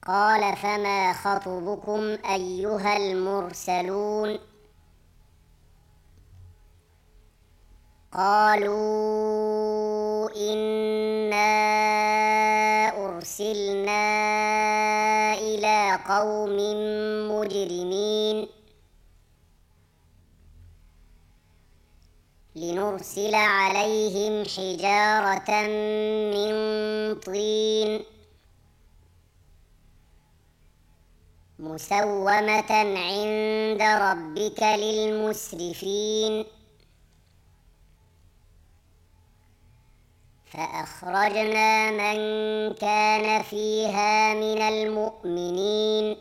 قال فما خطبكم أيها المرسلون قالوا إنا أرسلنا إلى قوم مجرمين لنرسل عليهم حجارة من طين مسومة عند ربك للمسرفين فأخرجنا من كان فيها من المؤمنين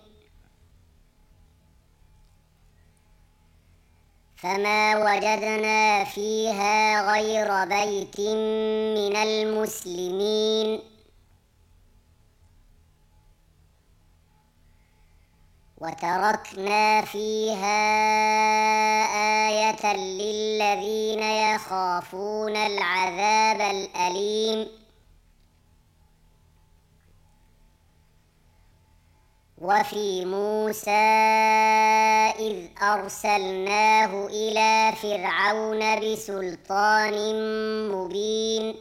فما وجدنا فيها غير بيت من المسلمين وتركنا فيها آية للذين يخافون العذاب الأليم وفي موسى إذ أرسلناه إلى فرعون بسلطان مبين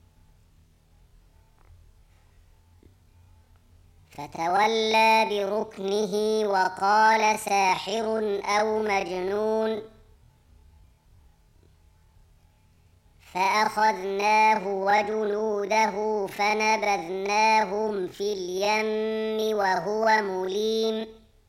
فتولى بركنه وقال ساحر أو مجنون فأخذناه وجنوده فنبذناهم في اليم وهو مليم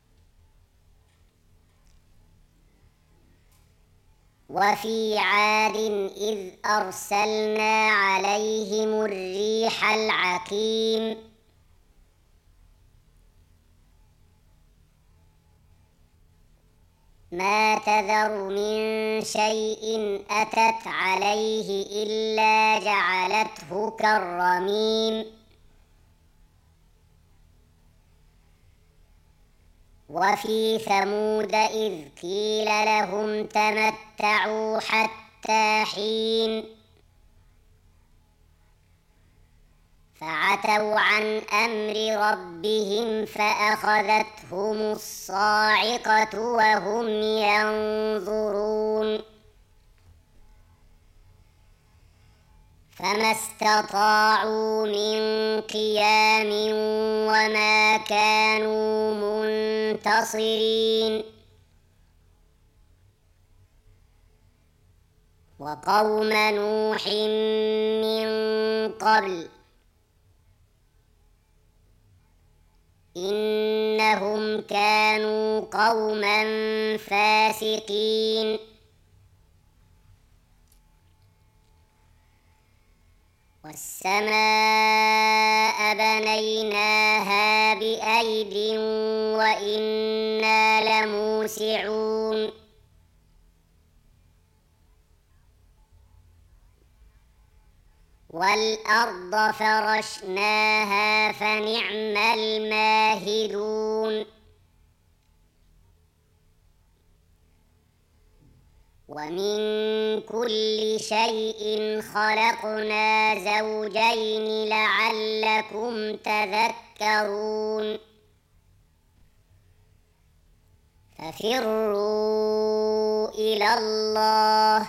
وفي عاد إذ أرسلنا عليهم الريح العقيم ما تذر من شيء أتت عليه إلا جعلته كالرميم وفي ثمود إذ قيل لهم تمتعوا حتى حين فعتوا عن أمر ربهم فأخذتهم الصاعقة وهم ينظرون فما استطاعوا من قيام وما كانوا منتصرين وقوم نوح من قبل إنهم كانوا قوما فاسقين والسماء بنيناها بأيد وإنا لموسعون والأرض فرشناها فنعم الماهدون ومن كل شيء خلقنا زوجين لعلكم تذكرون ففروا إلى الله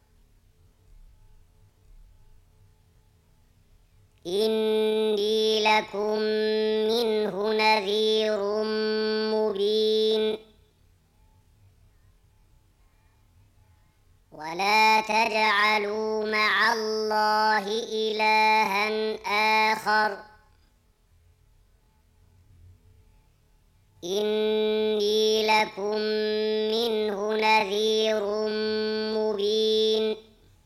إني لكم منه نذير مبين ولا تجعلوا مع الله إلها آخر إني لكم منه نذير مبين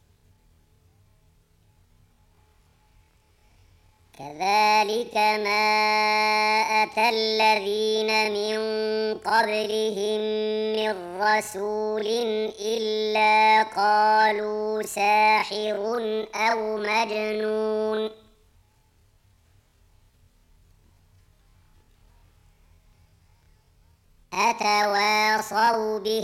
كذلك ما أتى الذين من قبلهم من رسول إلا قالوا ساحر أو مجنون أتواصوا به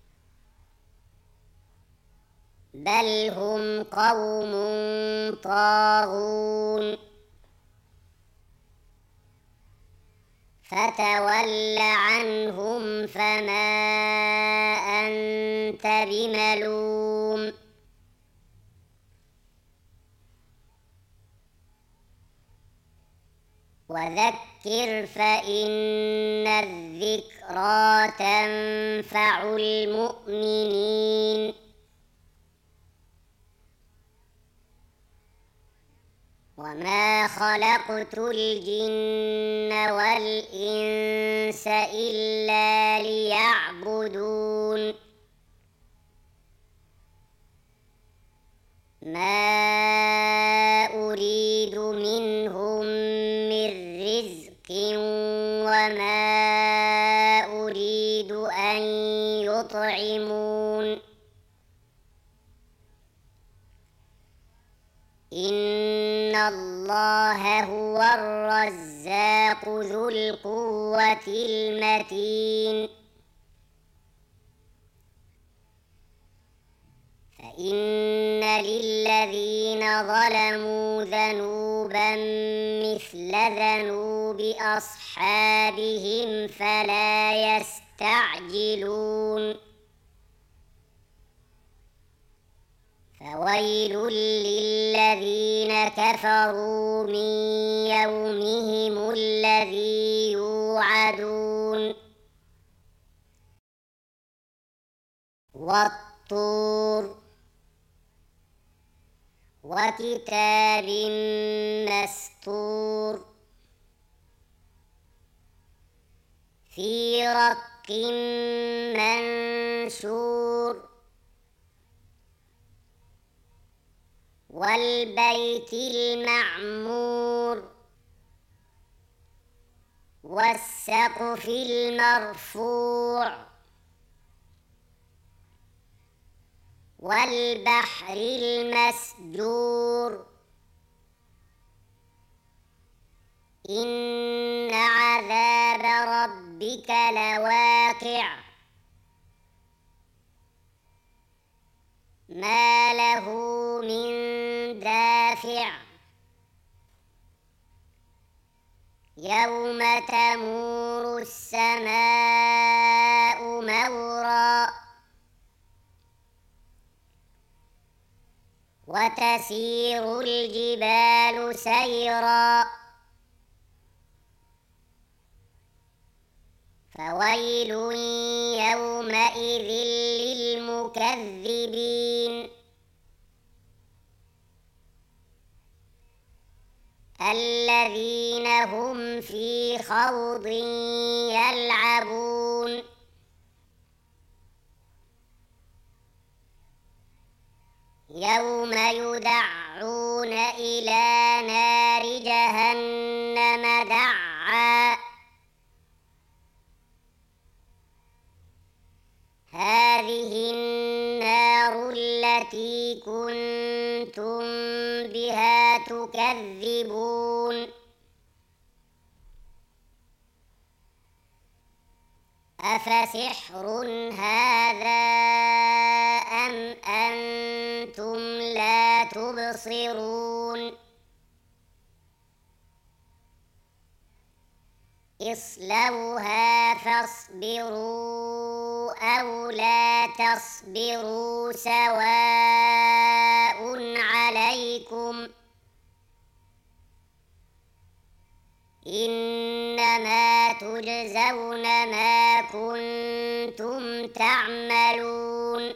بل هم قوم طاغون فتول عنهم فما أنت بملوم وذكر فإن الذكرى تنفع المؤمنين وما خلقت الجن والإنس إلا ليعبدون ما أريد منهم من رزق وما أريد أن يطعمون إن الله هو الرزاق ذو القوة المتين فإن للذين ظلموا ذنوبا مثل ذنوب أصحابهم فلا يستعجلون فويل للذين كفروا من يومهم الذي يوعدون والطور وكتاب مسطور في رق منشور والبيت المعمور والسقف المرفوع والبحر المسجور إن عذاب ربك لواقع ما له من دافع يوم تمور السماء مورا وتسير الجبال سيرا فويل يومئذ للمكذبين الذين هم في خوض يلعبون يوم يدعون إلى نار جهنم دعا هذه النار التي كنتم بها تكذبون أفسحر هذا أم أنتم لا تبصرون اصلوها فاصبروا أو لا تصبروا سواء عليكم إنما تجزون ما كنتم تعملون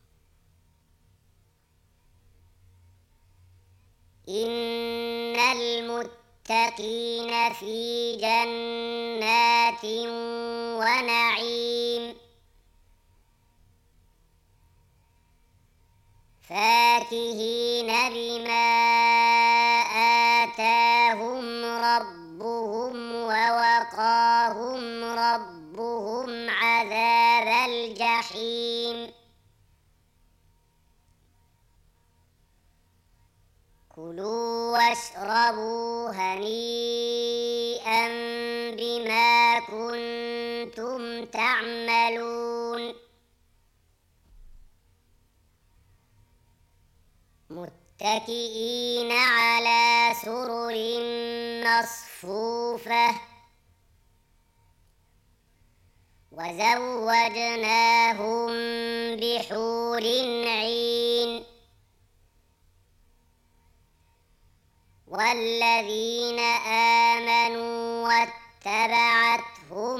إن المتقين في جنات ونعيم فاكهين بما آتاهم ربهم ووقاهم ربهم عذاب الجحيم كلوا واشربوا هنيئا بما كنتم تعملون متكئين على سرر مصفوفة وزوجناهم بحور عين والذين آمنوا واتبعتهم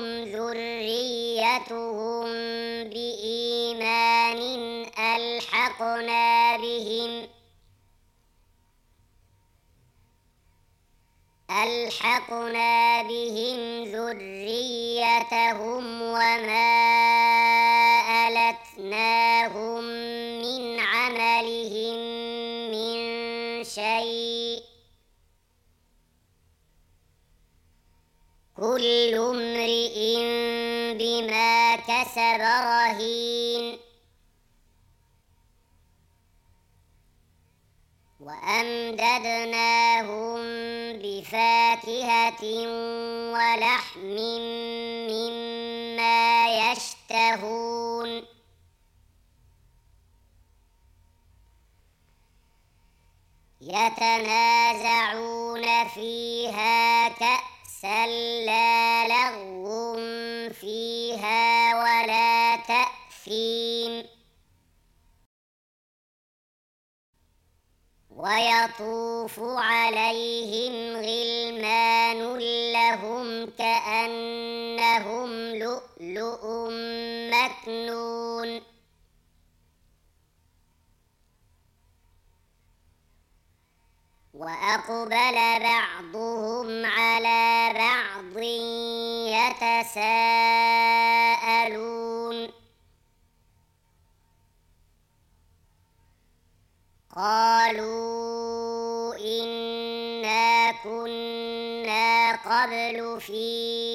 ذريتهم بإيمان ألحقنا بهم ذريتهم وما ألتناهم من عملهم من شيء كل امرئ بما كسب رهين وأمددناهم بفاكهة ولحم مما يشتهون يتنازعون فيها كأسا لا لغو فيها ولا تأثيم ويطوف عليهم غلمان لهم كأنهم لؤلؤ مكنون وأقبل بعضهم على بعض يتساءلون قالوا إنا كنا قبل في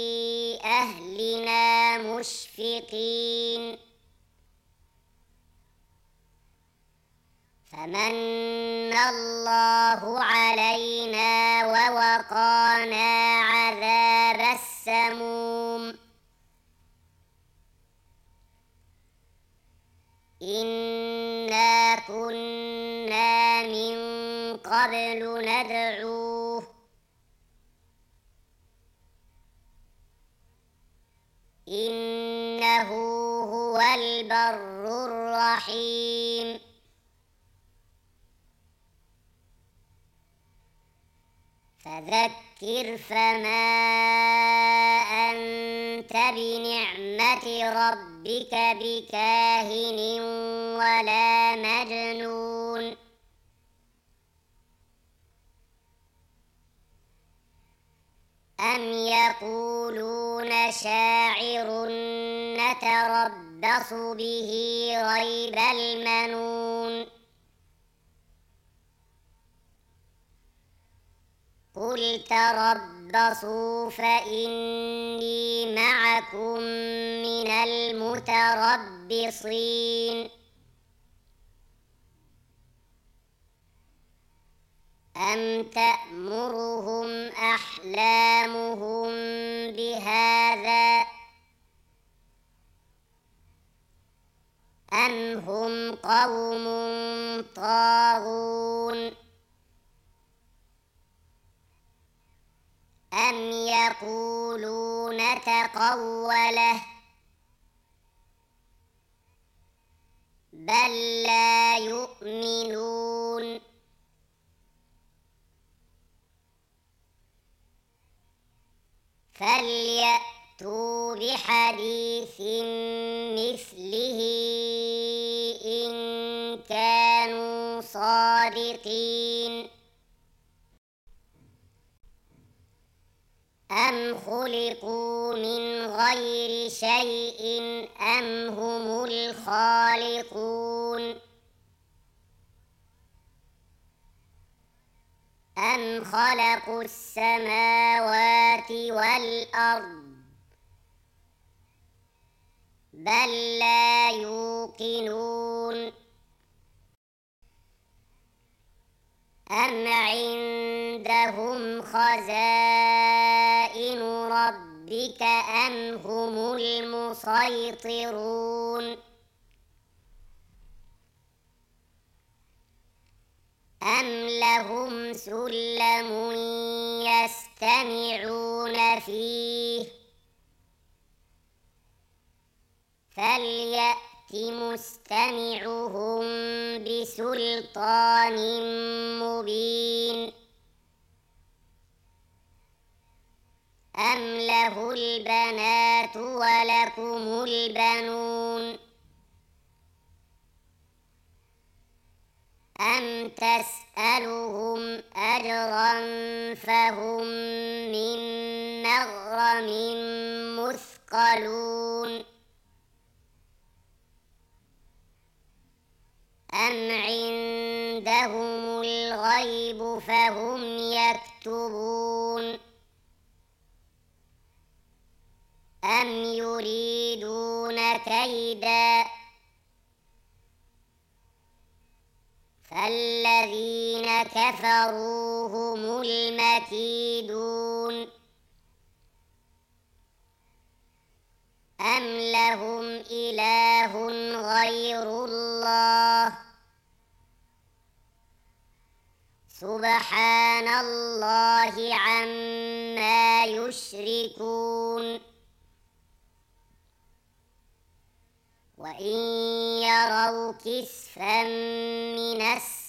أهلنا مشفقين فمن الله علينا ووقانا عذاب السموم إنا كنا من قبل ندعوه إنه هو البر الرحيم فذكر فما أنت بنعمة ربك بكاهن ولا مجنون أم يقولون شاعر نتربص به ريب المنون قل تربصوا فإني معكم من المتربصين أم تأمرهم أحلامهم بهذا أم هم قوم طاغون أم يقولون تقوله بل لا يؤمنون فليأتوا بحديث مثله إن كانوا صادقين أم خلقوا من غير شيء أم هم الخالقون أم خلقوا السماوات والأرض بل لا يوقنون أم عندهم خزائن ربك أم هم المسيطرون أم لهم سلم يستمعون فيه فليأت مستمعهم بسلطان مبين أم له البنات ولكم البنون أم تسألهم أجرا فهم من مغرم مثقلون أم عندهم الغيب فهم يكتبون أم يريدون كيدا فالذين كفروا هم المكيدون أم لهم إله غير الله سبحان الله عما يشركون وإن يروا كسفا من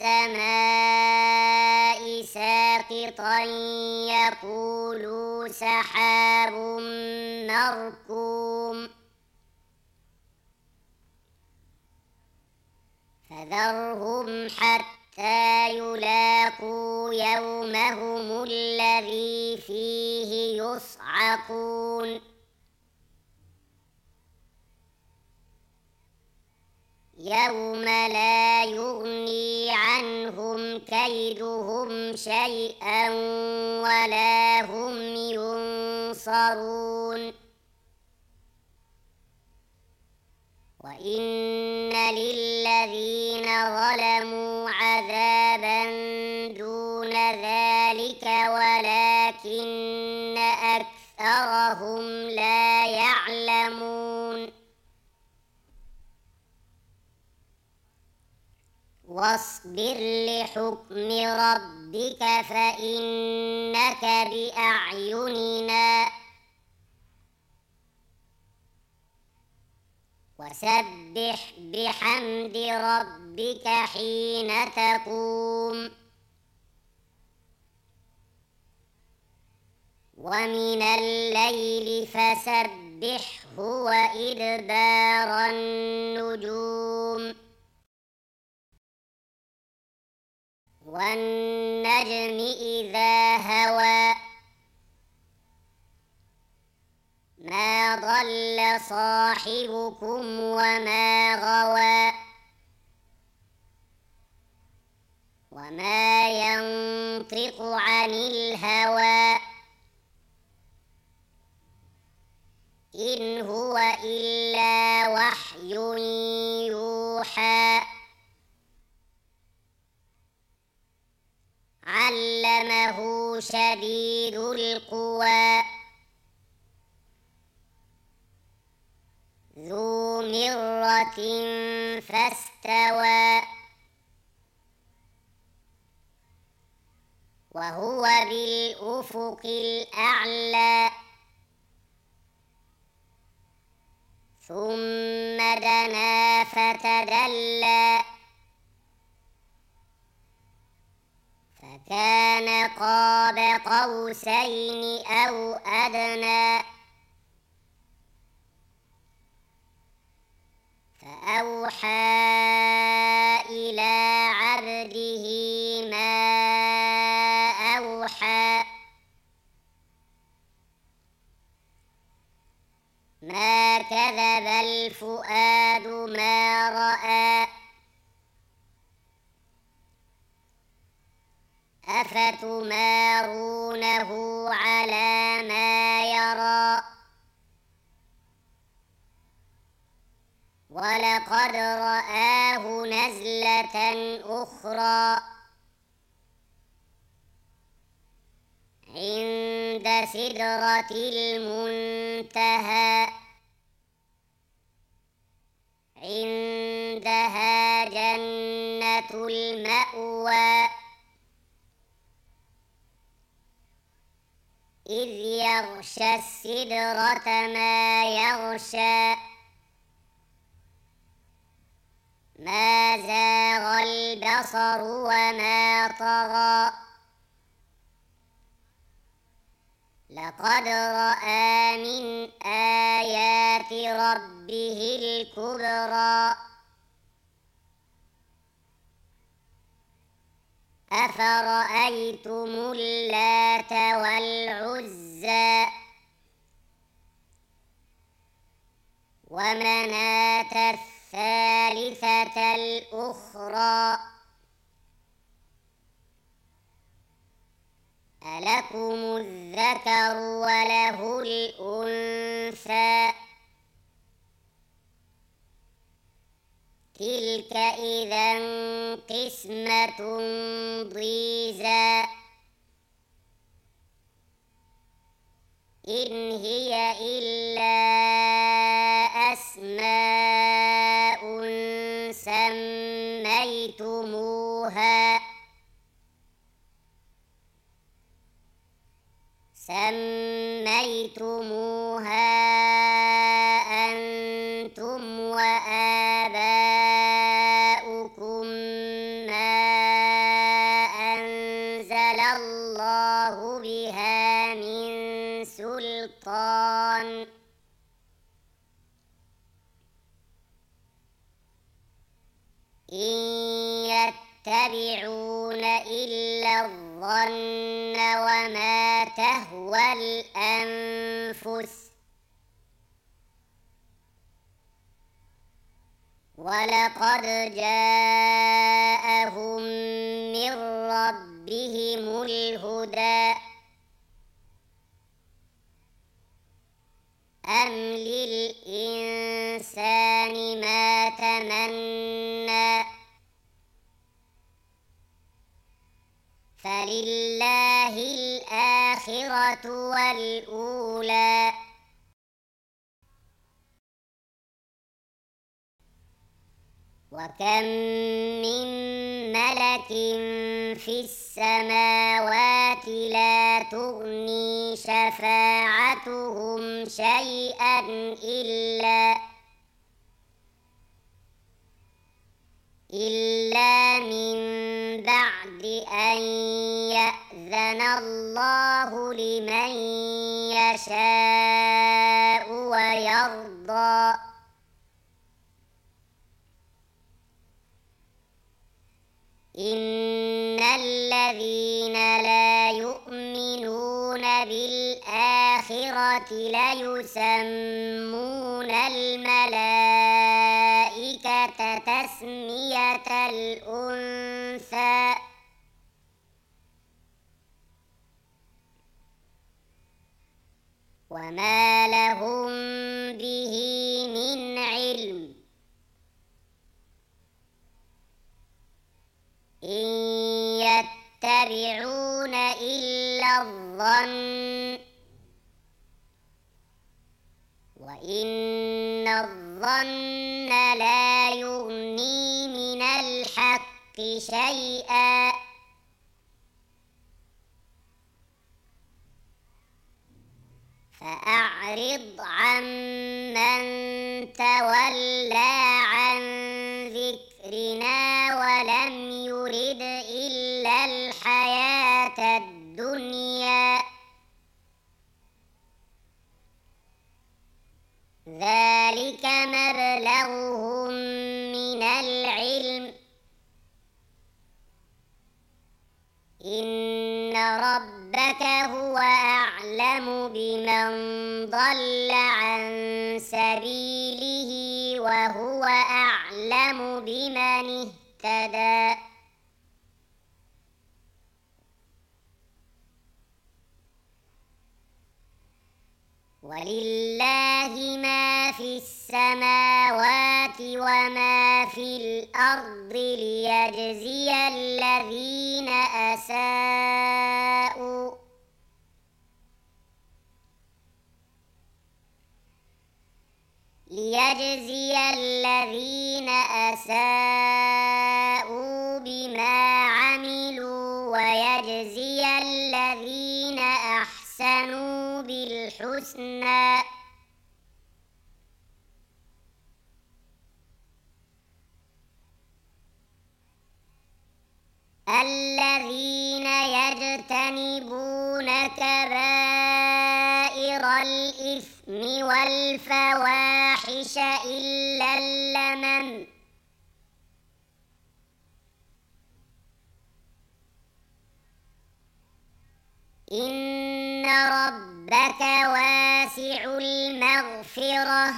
السماء ساقطا يقولوا سحاب مركوم فذرهم حتى يلاقوا يومهم الذي فيه يصعقون يوم لا يغني عنهم كيدهم شيئا ولا هم ينصرون وإن للذين ظلموا عذابا دون ذلك ولكن أكثرهم لا يعلمون واصبر لحكم ربك فإنك بأعيننا وسبح بحمد ربك حين تقوم ومن الليل فسبحه وإدبار النجوم والنجم إذا هوى ما ضل صاحبكم وما غوى وما ينطق عن الهوى إن هو إلا وحي يوحى علمه شديد القوى ذو مرة فاستوى وهو بالأفق الأعلى ثم دنا فتدلى فكان قاب قوسين أو أدنى فأوحى إلى عبده ما أوحى ما كذب الفؤاد ما رأى أفتمارونه على ما يرى ولقد رآه نزلة أخرى عند سدرة المنتهى عندها جنة المأوى إذ يغشى السدرة ما يغشى ما زاغ البصر وما طغى لقد رأى من آيات ربه الكبرى أفرأيتم اللات والعزى ومناة الثالثة الأخرى ألكم الذكر وله الأنثى تلك إذا قسمة ضيزى إن هي إلا أسماء سميتموها أنتم وآباؤكم ما أنزل الله بها من سلطان إن يتبعون إلا الظن وما تهوى الأنفس ولقد جاءهم من ربهم الهدى أم للإنسان ما تمنى فلله الآخرة والأولى وكم من ملك في السماوات لا تغني شفاعتهم شيئا إلا من بعد أن يأذن الله لمن يشاء ويرضى إن الذين لا يؤمنون بالآخرة ليسمون الملائكة تسمية الأنثى وما لهم به من علم إن يتبعون إلا الظن وإن الظن لا يغني من الحق شيئا فأعرض عمن تولى عن ذكرنا ولم يرد إلا الحياة الدنيا ذلك مبلغهم من العلم إن ربك هو أعلم بمن ضل عن سبيله وهو أعلم بمن اهتدى ولله ما في السماوات وما في الأرض ليجزي الذين أساءوا بما عملوا ويجزي الذين أحسنوا بالحسنى الذين يجتنبون كبائر الإثم والفواحش إلا اللمم إن ربك واسع المغفرة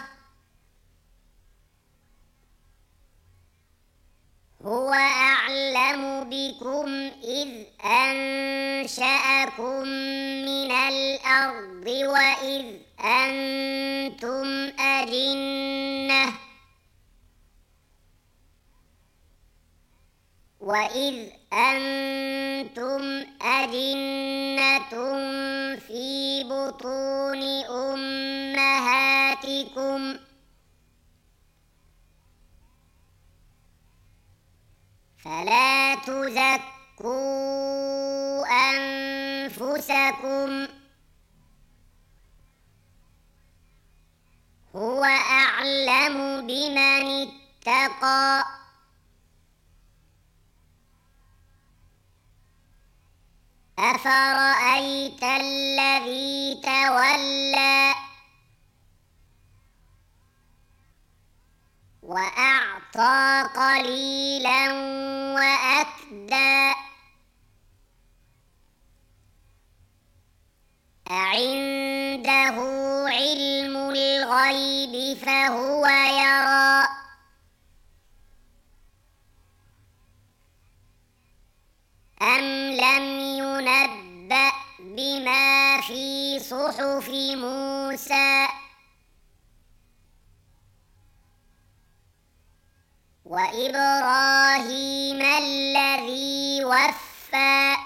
هو أعلم بكم إذ أنشأكم من الأرض وإذ أنتم أجنة في بطون أمهاتكم فلا تزكوا أنفسكم هو أعلم بمن اتقى أفرأيت الذي تولى وأعطى قليلا وأكدى أعنده علم الغيب فهو يرى أم لم ينبأ بما في صحف موسى وإبراهيم الذي وفى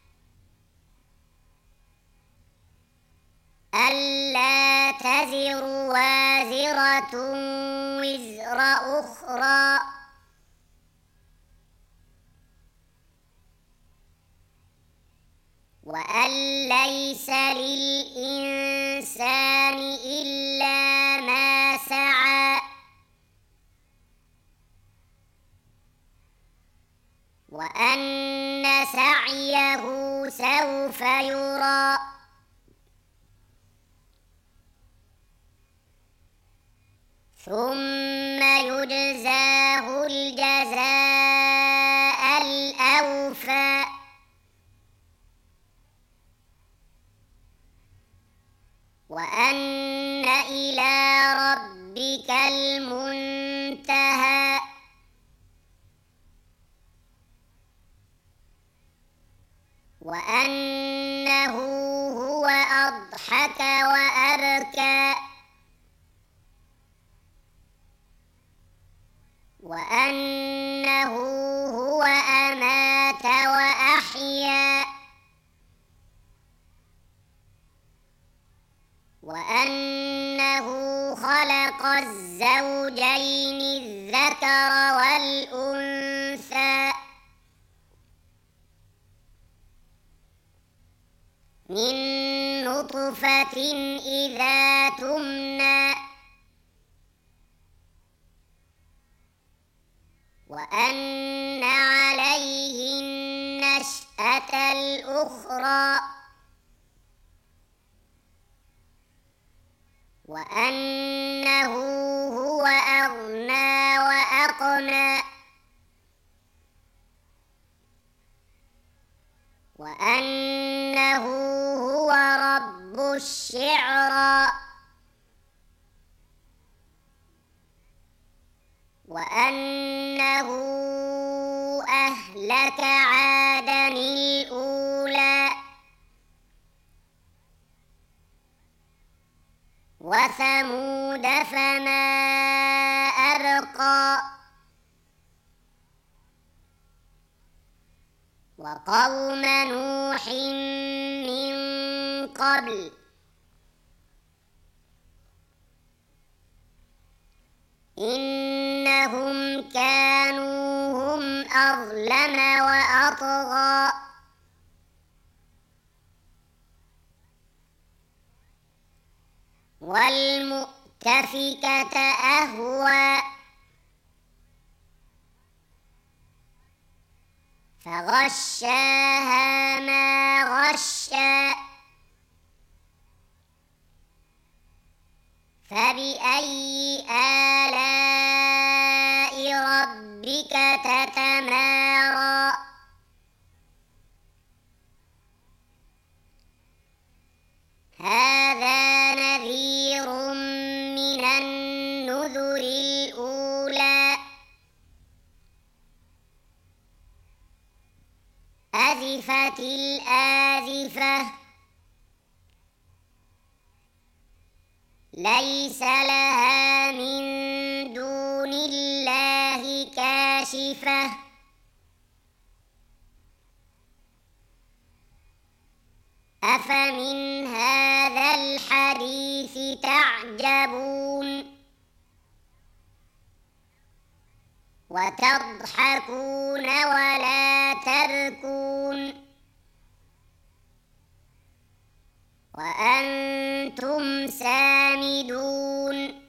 ألا تزر وازرة وزر أخرى وأن ليس للإنسان إلا ما سعى وأن سعيه سوف يرى ثم يجزاه الجزاء الأوفى وأن إلى ربك المنتهى وأنه هو أضحك وأبكى وأنه هو أمات وأحيا وأنه خلق الزوجين الذكر والأنثى من نطفة إذا تمنى وأن عليه النشأة الأخرى وأنه هو أغنى وأقنى وأنه هو رب الشعرى وأنه أهلك عادا الأولى وثمود فما أبقى وقوم نوح من قبل إنهم كانوا هم أظلم وأطغى والمؤتفكة أهوى فغشاها ما غشا فبأي آلاء ربك تتمارى هذا نذير من النذر الأولى أزفت الآزفة ليس لها من دون الله كاشفة أفمن هذا الحديث تعجبون وتضحكون ولا تبكون وأنتم سامدون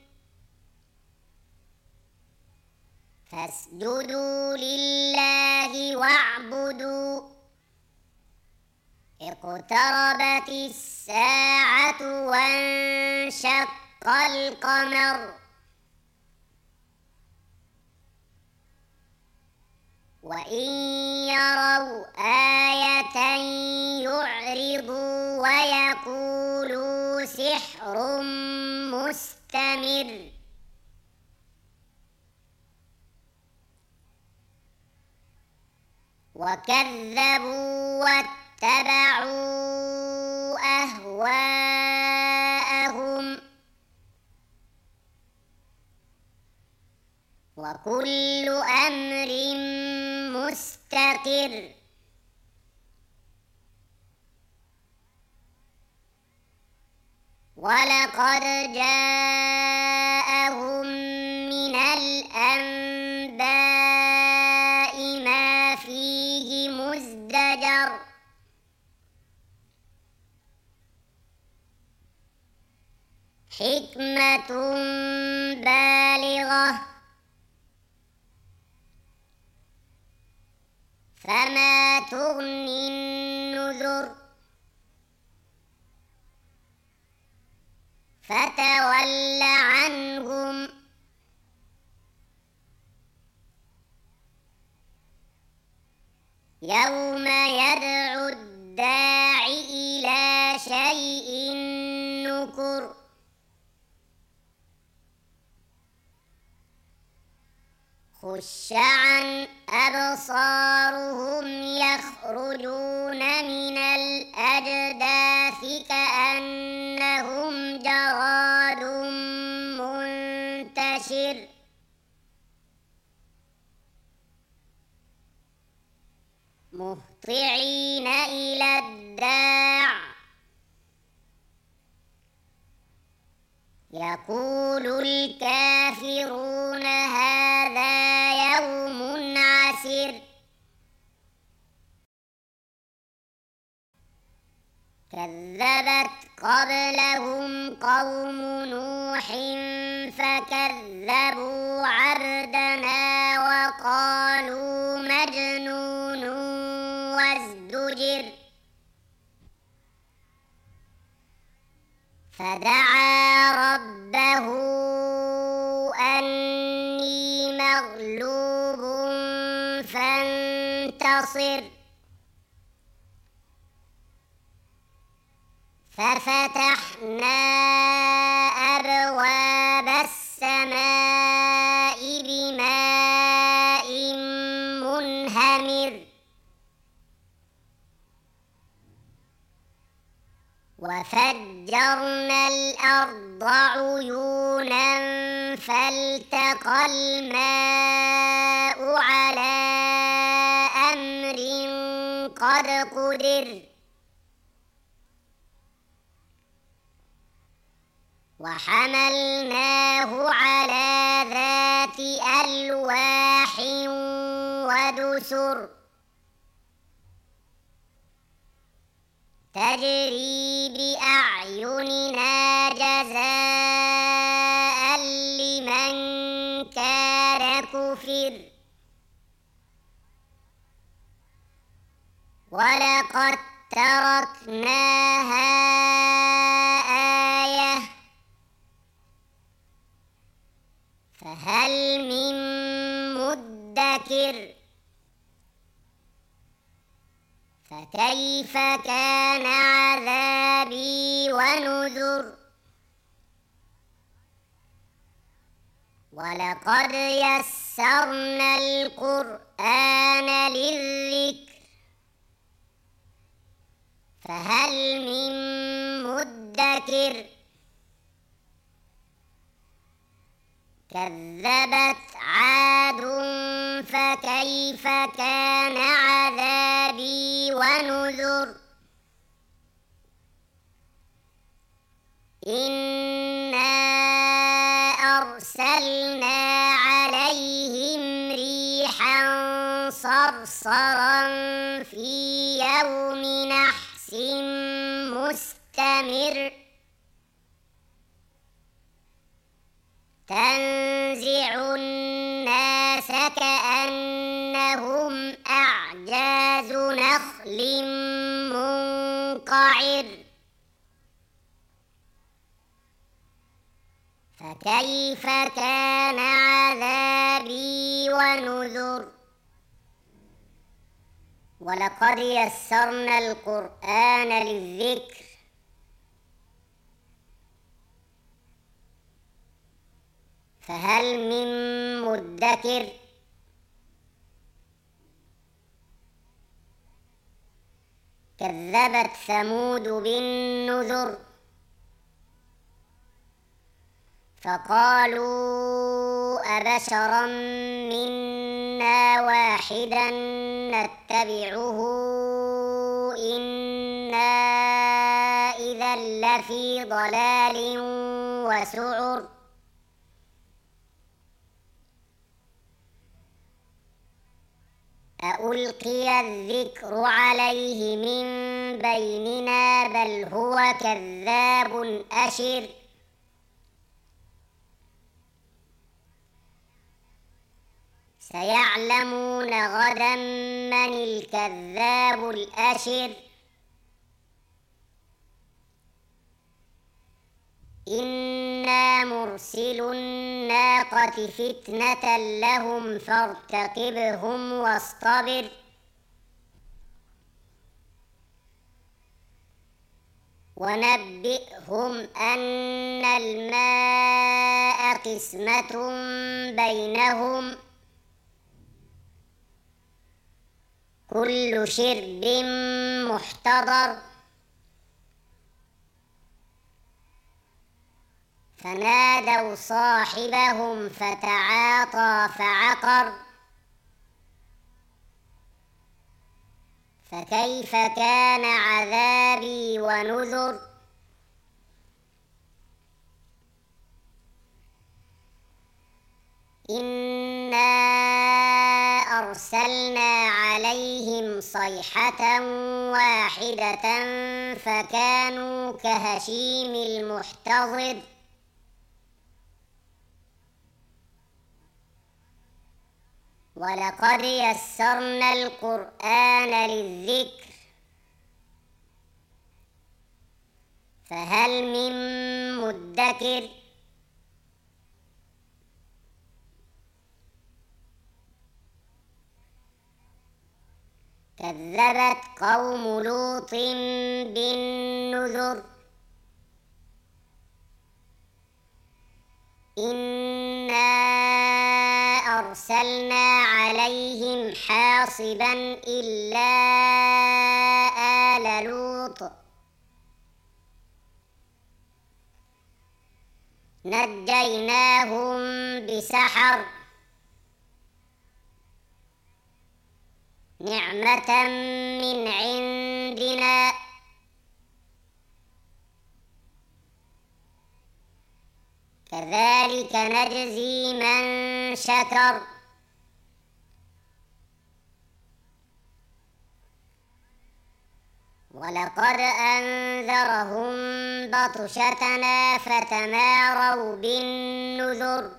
فاسجدوا لله واعبدوا اقتربت الساعة وانشق القمر وإن يروا آية يعرضوا ويقولوا سحر مستمر وكذبوا واتبعوا أهواءهم وكل أمر مستقر ولقد جاءهم من الأنباء ما فيه مزدجر حكمة بالغة فما تغني النذر فتول عنهم يوم يدعو الداع إلى شيء نكر خش عن أبصارهم يخرجون من الأجداث كأنهم جراد منتشر مهطعين إلى الداع يقول الكافرون هذا يوم عسر كذبت قبلهم قوم نوح فكذبوا عبدنا وقالوا مجنون وازدجر فدعا ربه أني مغلوب فانتصر ففتحنا أبواب السماء بماء منهمر وفجرنا الأرض عيونا فالتقى الماء على أمر قد قدر وحملناه على ذات ألواح ودسر تجري بأعيننا جزاء لمن كان كفر ولقد تركناها آية فهل من مدكر فكيف كان عذابي ونذر ولقد يسرنا القرآن للذكر فهل من مدكر كذبت عاد فكيف كان عذابي ونذر إنا أرسلنا عليهم ريحا صرصرا في يوم نحس مستمر تنزع الناس كأنهم أعجاز نخل منقعر فكيف كان عذابي ونذر ولقد يسرنا القرآن للذكر فهل من مدكر كذبت ثمود بالنذر فقالوا أبشرا منا واحدا نتبعه إنا إذا لفي ضلال وسعر أألقي الذكر عليه من بيننا بل هو كذاب أشر سيعلمون غدا من الكذاب الأشر إنا مرسل الناقة فتنة لهم فارتقبهم واصطبر ونبئهم أن الماء قسمة بينهم كل شرب محتضر فنادوا صاحبهم فتعاطى فعقر فكيف كان عذابي ونذر إنا أرسلنا عليهم صيحة واحدة فكانوا كهشيم المحتضر ولقد يسرنا القرآن للذكر فهل من مدكر كذبت قوم لوط بالنذر إنا أرسلنا عليهم حاصبا إلا آل لوط نجيناهم بسحر نعمة من عندنا كذلك نجزي من شكر ولقد أنذرهم بطشتنا فتماروا بالنذر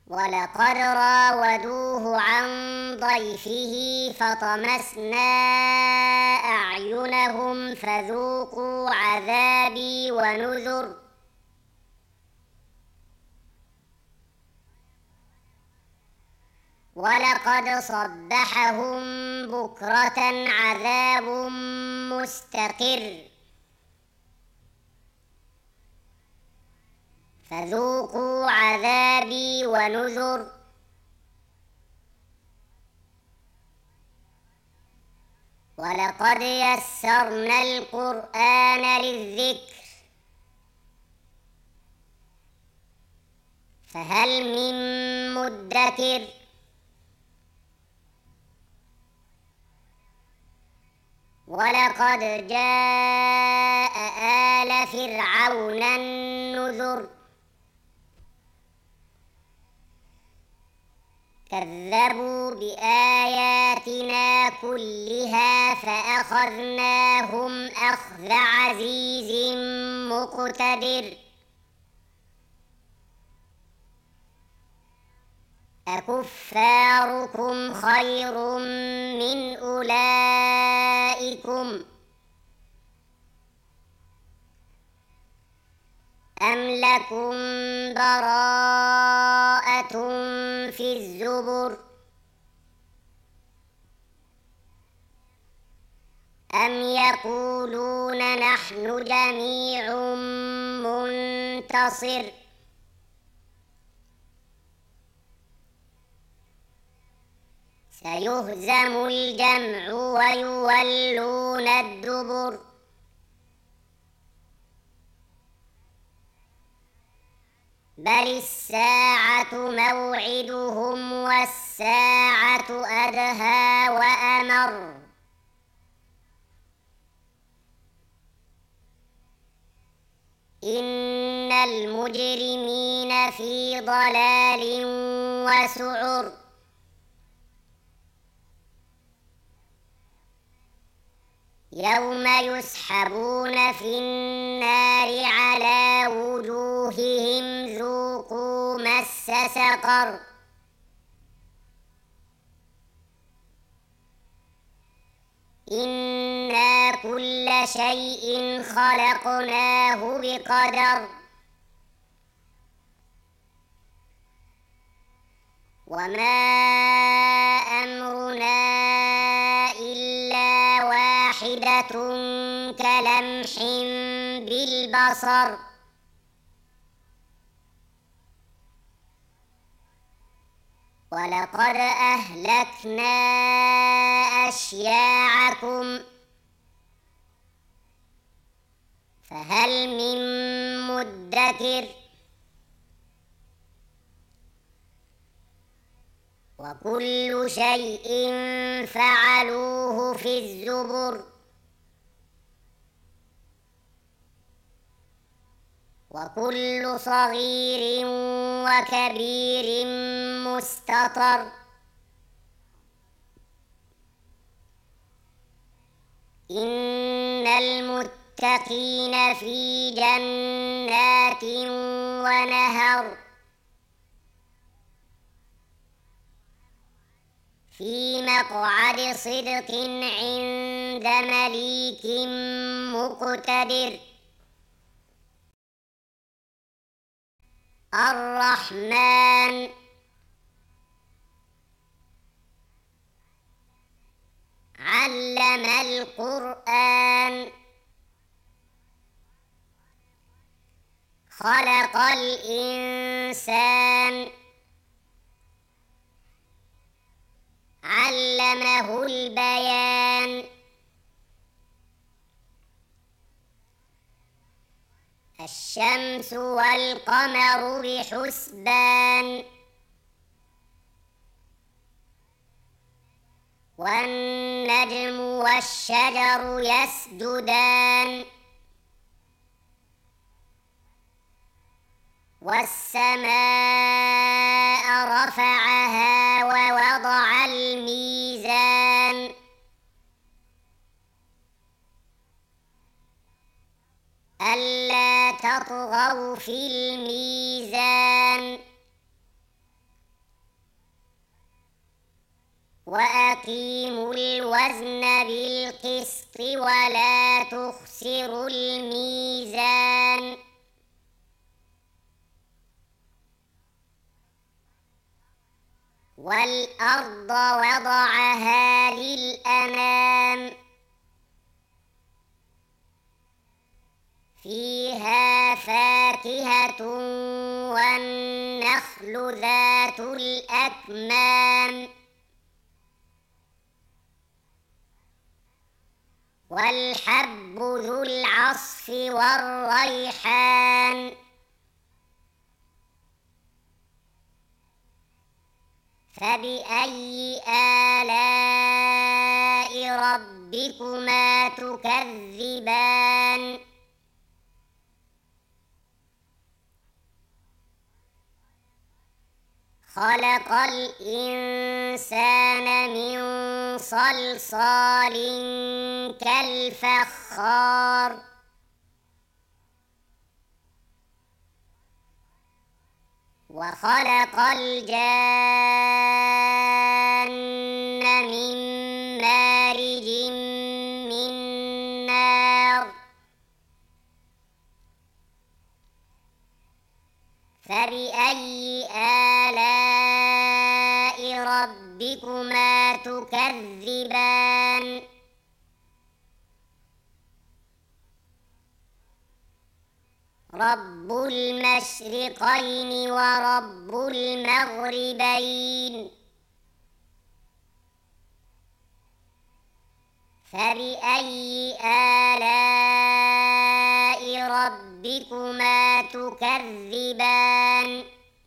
ولقد راودوه عن ضيفه فطمسنا أعينهم فذوقوا عذابي ونذر ولقد صبحهم بكرة عذاب مستقر فذوقوا عذابي ونذر ولقد يسرنا القرآن للذكر فهل من مدكر ولقد جاء آل فرعون النذر كذبوا بآياتنا كلها فأخذناهم أخذ عزيز مقتدر أكفاركم خير من أولئكم أم لكم براءة في الزبر أم يقولون نحن جميع منتصر سيهزم الجمع ويولون الدبر بل الساعة موعدهم والساعة أدهى وأمر إن المجرمين في ضلال وسعر يوم يسحبون في النار على وجوههم ذوقوا مس سقر إنا كل شيء خلقناه بقدر وما أمرنا إلا واحدة كلمح بالبصر ولقد أهلكنا أشياعكم فهل من مدكر وكل شيء فعلوه في الزبر وكل صغير وكبير مستطر إن المتقين في جنات ونهر في مقعد صدق عند مليك مقتدر الرحمن علم القرآن خلق الإنسان علمه البيان الشمس والقمر بحسبان والنجم والشجر يسجدان والسماء رفعها ووضع الميزان ألا تطغوا في الميزان وأقيموا الوزن بالقسط ولا تخسروا الميزان والأرض وضعها للأنام فيها فاكهة والنخل ذات الأكمام والحب ذو العصف والريحان فبأي آلاء ربكما تكذبان خلق الإنسان من صلصال كالفخار وخلق الجان من مارج من نار فبأي آلاء ربكما تكذبان رب المشرقين ورب المغربين فبأي آلاء ربكما تكذبان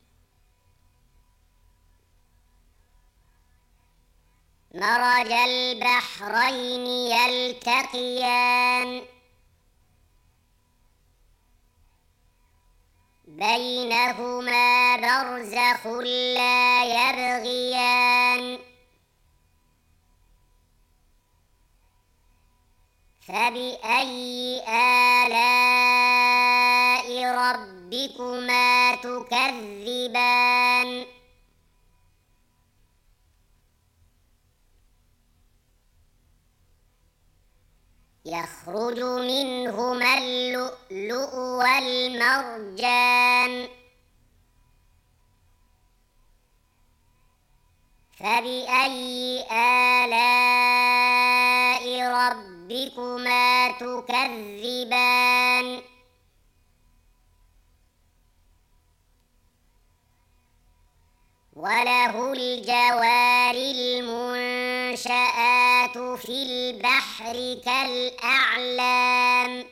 مرج البحرين يلتقيان بينهما برزخ لا يبغيان فبأي آلاء ربكما تكذبان يخرج منهما اللؤلؤ والمرجان فبأي آلاء ربكما تكذبان وله الجوار المنشآت في البحر كالأعلام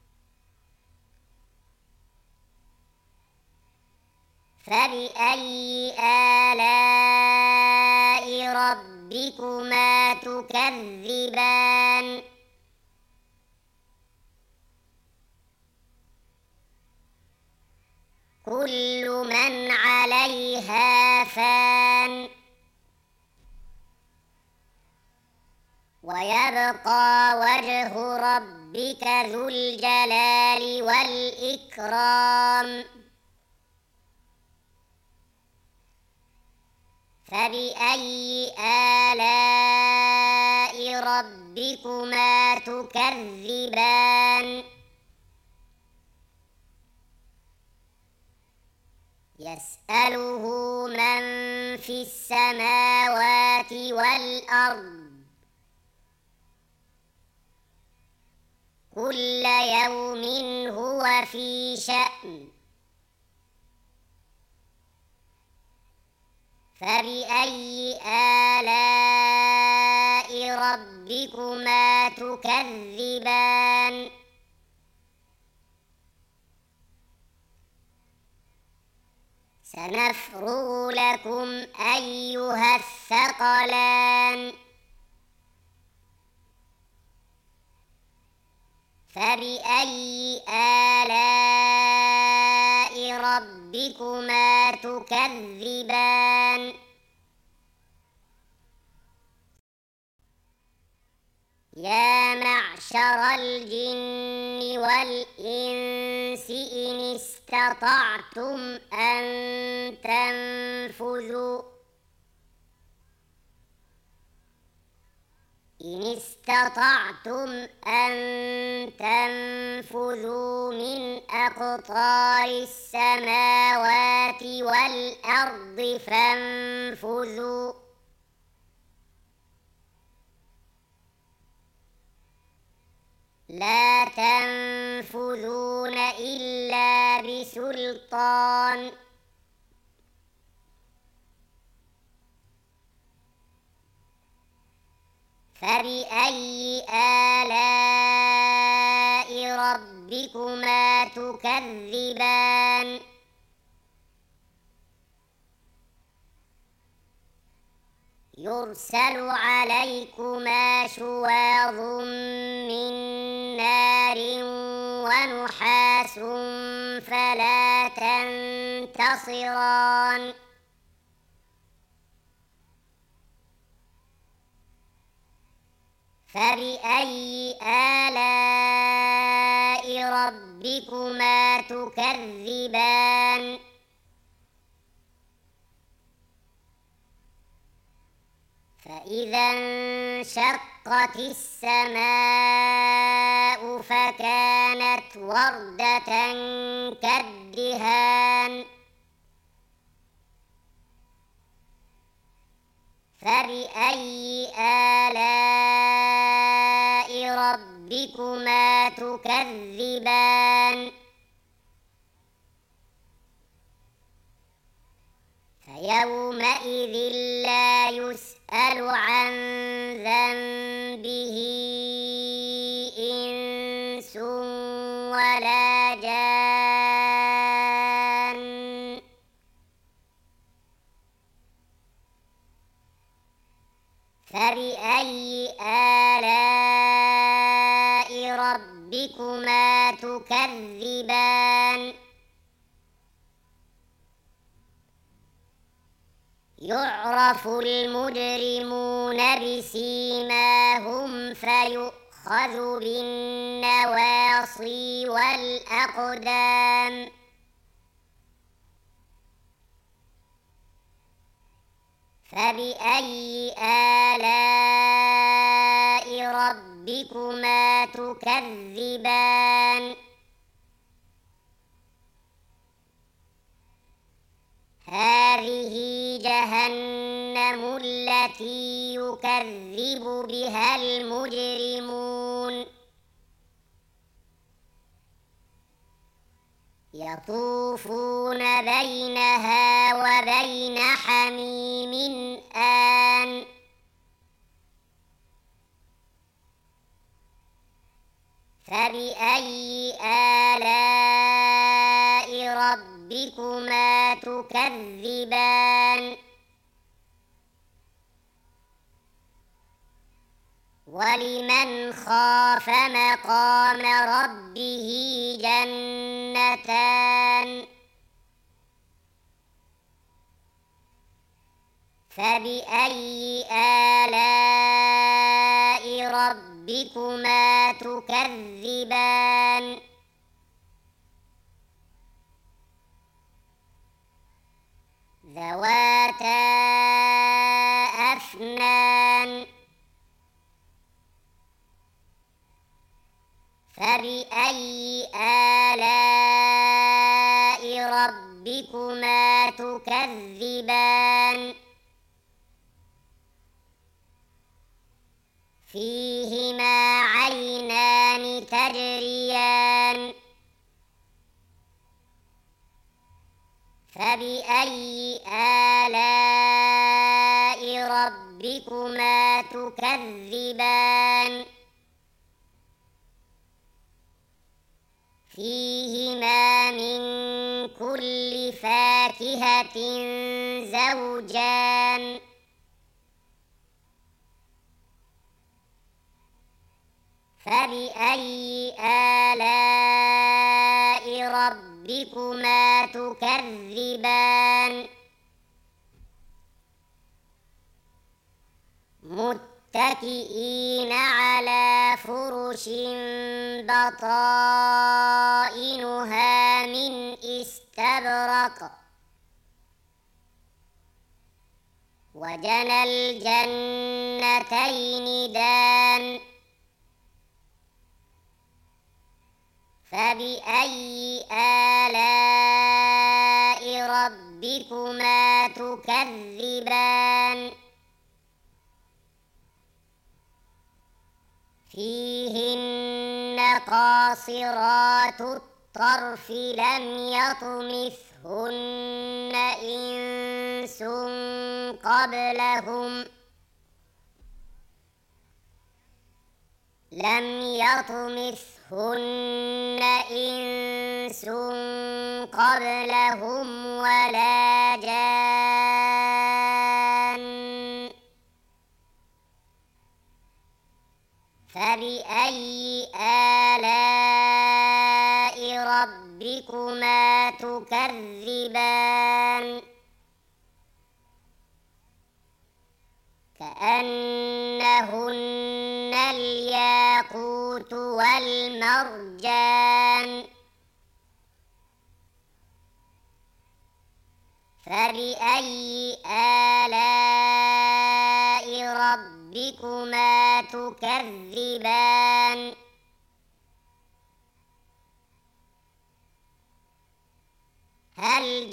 فبأي آلاء ربكما تكذبان كل من عليها فان ويبقى وجه ربك ذو الجلال والإكرام فبأي آلاء ربكما تكذبان يسأله من في السماوات والأرض كل يوم هو في شأن فبأي آلاء ربكما تكذبان سنفرغ لكم أيها الثقلان فبأي آلاء ربكما تكذبان يا معشر الجن والإنس إن استطعتم أن تنفذوا إن استطعتم أن تنفذوا من أقطار السماوات والأرض فانفذوا لا تنفذون إلا بسلطان فبأي آلاء ربكما تكذبان يرسل عليكما شواظ من نار ونحاس فلا تنتصران فبأي آلاء ربكما تكذبان فإذا انشقت السماء فكانت وردة كالدهان فبأي آلاء ربكما تكذبان فيومئذ لا يسأل عن ذنبه إنس ولا جان فبأي آلاء ربكما تكذبان يعرف المجرمون بسيماهم فيؤخذ بالنواصي والأقدام فبأي آلاء ربكما تكذبان هذه جهنم التي يكذب بها المجرمون يطوفون بينها وبين حميم آن فبأي آلاء ربكما تكذبان ولمن خاف مقام ربه جنتان فبأي آلاء ربكما تكذبان ذواتا أفنان فبأي آلاء ربكما تكذبان فيهما عينان تجريان فبأي آلاء ربكما تكذبان فيهما من كل فاكهة زوجان فبأي آلاء ربكما تكذبان متكئين على فرش بطائنها من استبرق وجنى الجنتين دان فبأي آلاء ربكما تكذبان فيهن قاصرات الطرف لم يطمثهن إنس قبلهم ولا جان فبأي آلاء ربكما تكذبان كأنهن الياقوت والمرجان فبأي آلاء ربكما تكذبان هل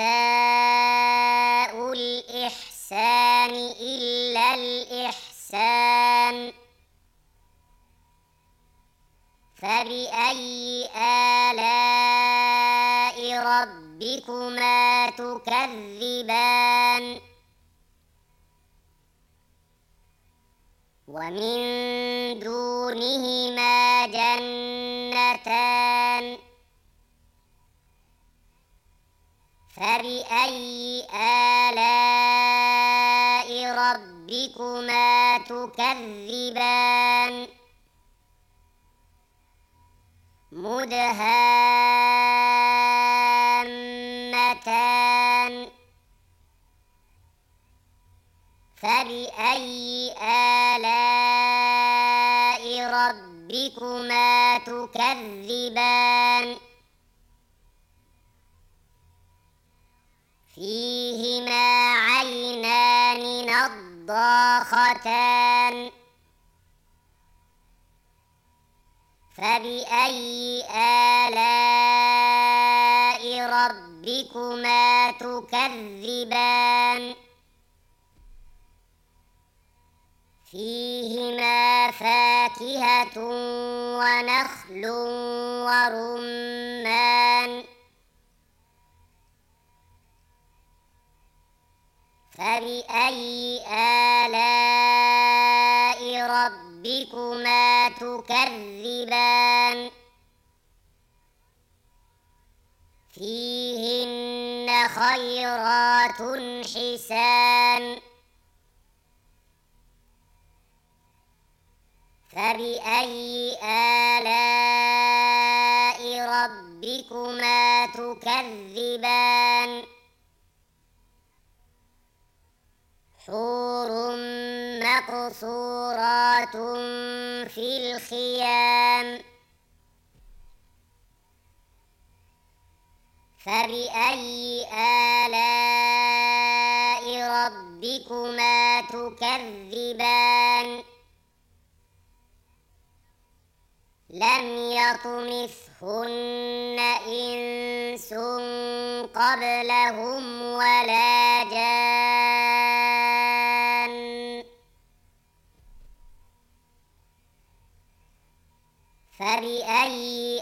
جزاء الإحسان إلا الإحسان فبأي آلاء ربكما تكذبان ومن دونهما جنتان فبأي آلاء ربكما تكذبان مدهامتان فبأي آلاء ربكما تكذبان فيهما عينان نضاختان فبأي آلاء ربكما تكذبان فيهما فاكهة ونخل ورمان فبأي آلاء ربكما تكذبان فيهن خيرات حسان فبأي آلاء ربكما تكذبان حور مقصورات في الخيام فبأي آلاء ربكما تكذبان لم يطمثهن إنس قبلهم ولا جان فبأي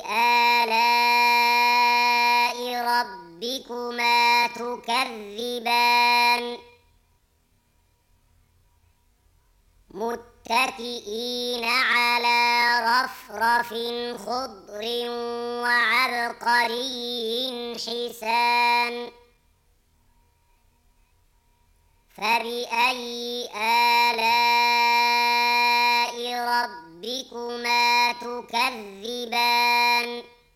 آلاء ربكما تكذبان متكئين على رفرف خضر وعبقري حسان فبأي آلاء ربكما تكذبان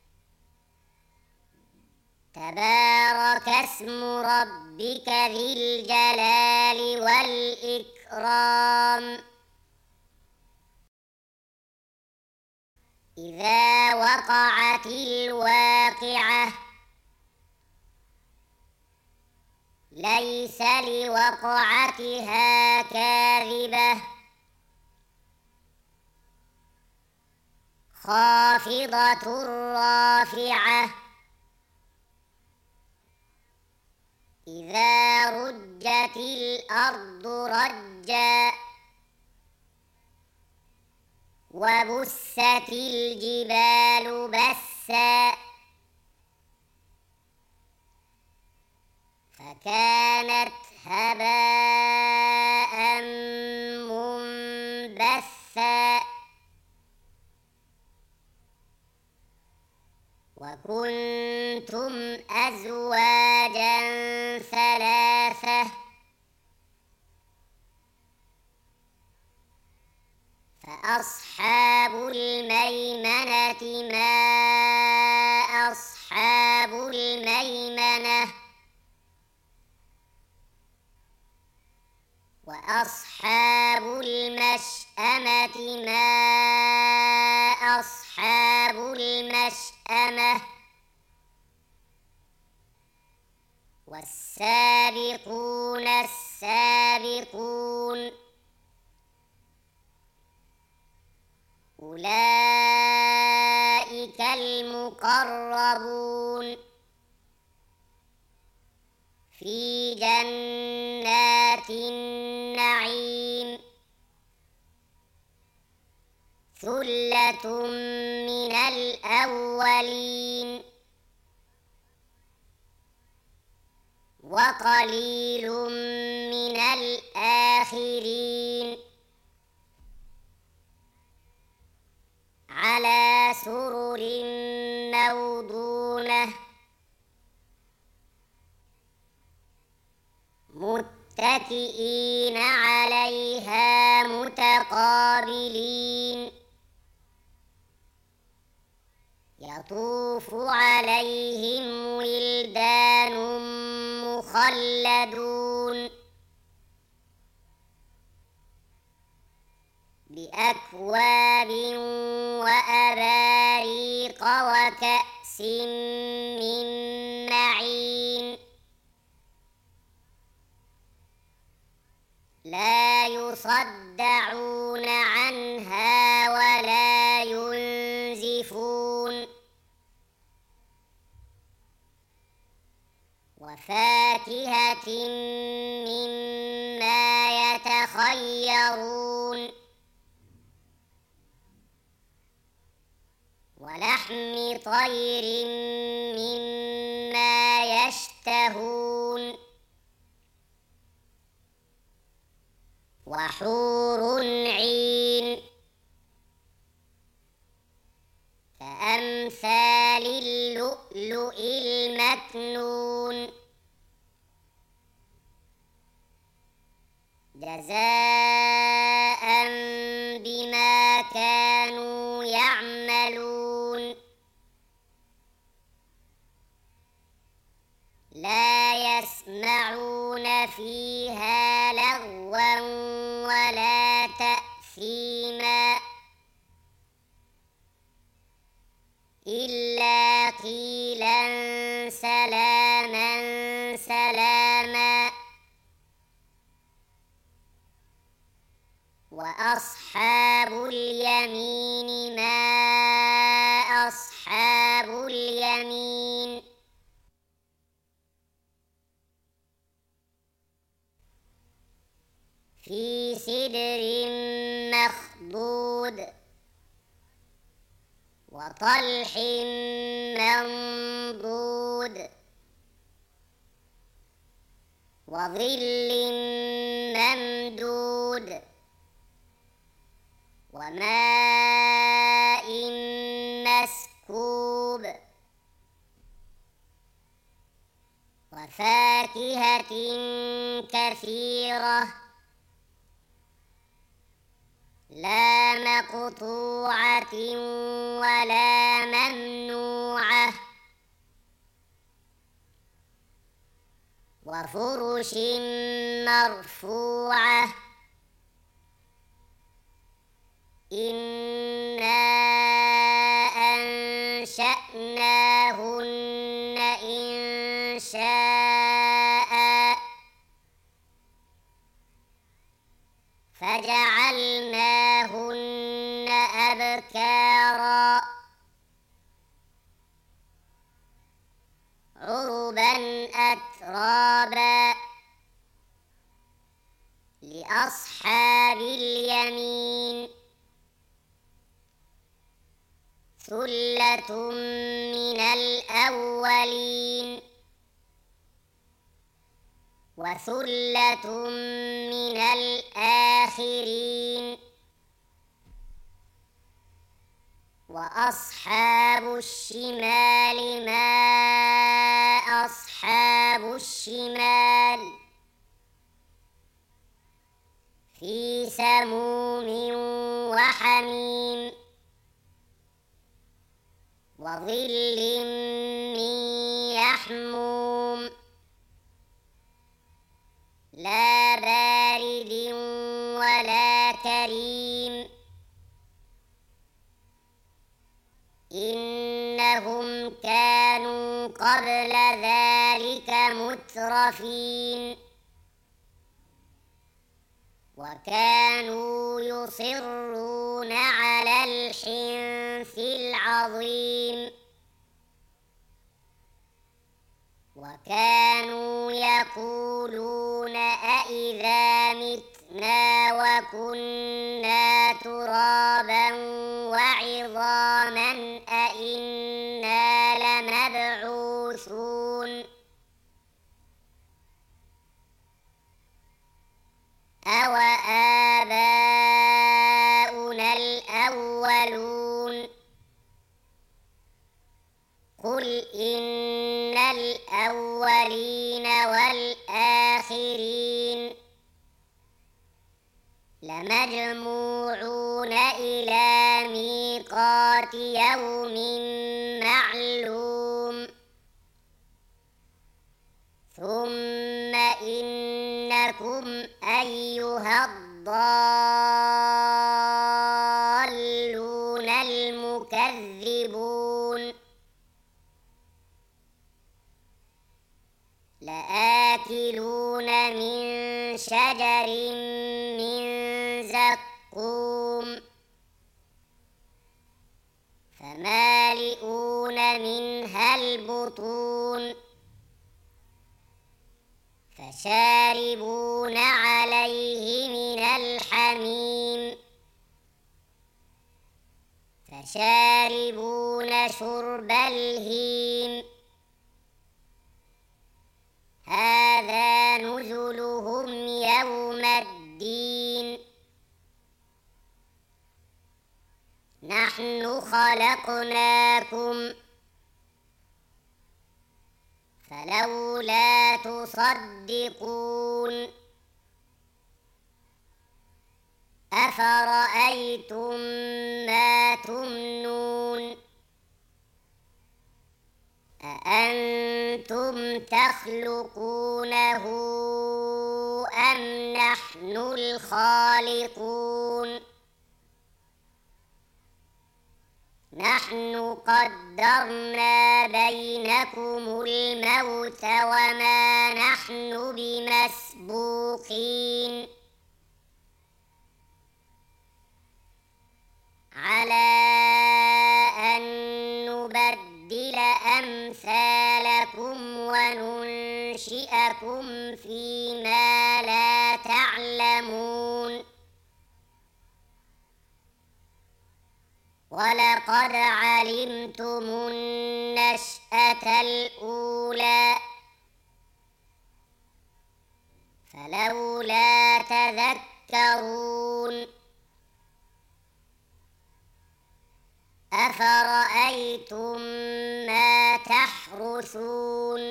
تبارك اسم ربك ذي الجلال والإكرام إذا وقعت الواقعة ليس لوقعتها كاذبة خافضة رافعة إذا رجت الأرض رجا وبست الجبال بسا فكانت هباء منبثا وكنتم أزواجا ثلاثة فأصحاب الميمنة ما أصحاب الميمنة وأصحاب المشأمة ما أصحاب المشأمة والسابقون السابقون أولئك المقربون في جنات النعيم ثلة من الأولين وقليل من الآخرين على سرر موضونة متكئين عليها متقابلين يطوف عليهم ولدان مخلدون بأكواب وأباريق وكأس من معين لا يصدعون عنها ولا ينزفون وفاكهة مما يتخيرون ولحم طير مما يشتهون وحور عين كأمثال اللؤلؤ المكنون جزاء بما كانوا يعملون لا يسمعون فيها لغوا ولا تأثيما إلا قيلا سلاما سلاما وأصحاب اليمين ما أصحاب اليمين في سدر مخضود وطلح منضود وظل ممدود وماء مسكوب وفاكهة كثيرة لا مقطوعة ولا ممنوعة وفرش مرفوعة إنا أنشأناهن إنشاء عربا أترابا لأصحاب اليمين ثلة من الأولين وثلة من الآخرين وأصحاب الشمال ما أصحاب الشمال في سموم وحميم وظل من يحموم لا بارد ولا كريم إنهم كانوا قبل ذلك مترفين وكانوا يصرون على الحنث العظيم وكانوا يقولون أإذا متنا وكنا ترابا وعظاما أإنا لمبعوثون أوآباؤنا الأولون قل إن الأولين والآخرين لمجموعون إلى ميقات يوم معلوم ثم إنكم أيها الضالون المكذبون لآكلون من شجر من زقوم فمالئون منها البطون فشاربون عليه من الحميم فشاربون شرب الهيم هذا نزلهم يوم الدين نحن خلقناكم فلولا تصدقون أفرأيتم ما تمنون أأنتم تخلقونه أم نحن الخالقون نحن قدرنا بينكم الموت وما نحن بمسبوقين على أن نبدل أمثالكم وننشئكم فيما لا تعلمون ولقد علمتم النشأة الأولى فلولا تذكرون أفرأيتم ما تحرثون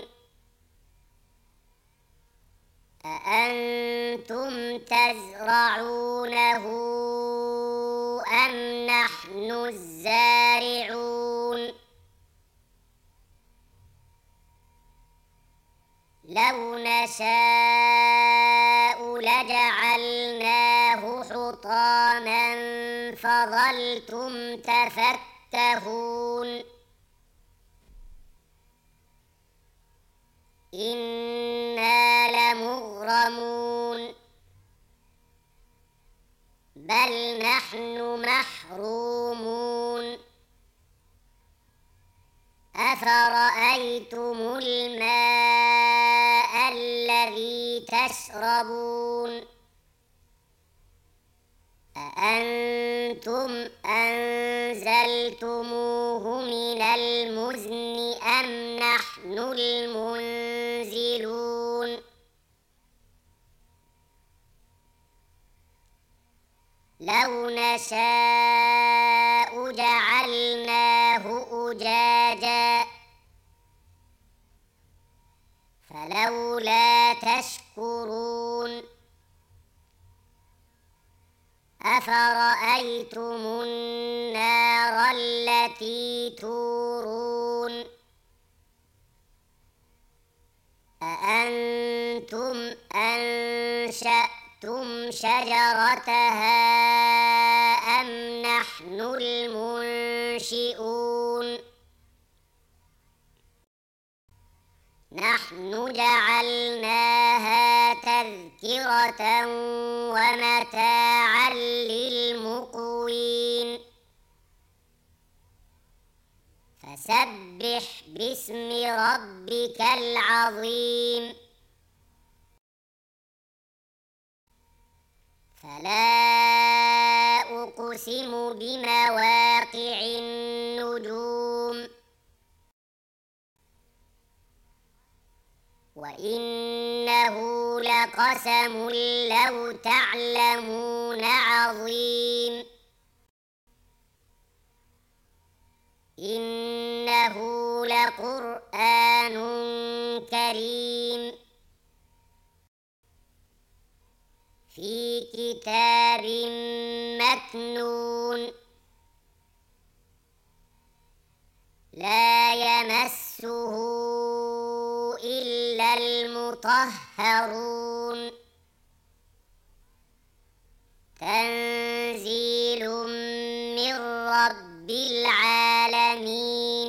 أأنتم تزرعونه أم نحن الزارعون لو نشاء لجعلناه حطاما فظلتم تفكهون إنا لمغرمون بل نحن محرومون أفرأيتم الماء الذي تشربون أأنتم أنزلتموه من المزن أم نحن المنزلون لو نشاء جعلناه أجاجا فلولا تشكرون أفرأيتم النار التي تورون أأنتم أنشأتم شجرتها أم نحن المنشئون نحن جعلناها تذكرة ومتاعا للمقوين فسبح باسم ربك العظيم فلا أقسم بمواقع النجوم وإنه لقسم لو تعلمون عظيم إنه لقرآن كريم في كتاب مكنون لا يمسه إلا المطهرون تنزيل من رب العالمين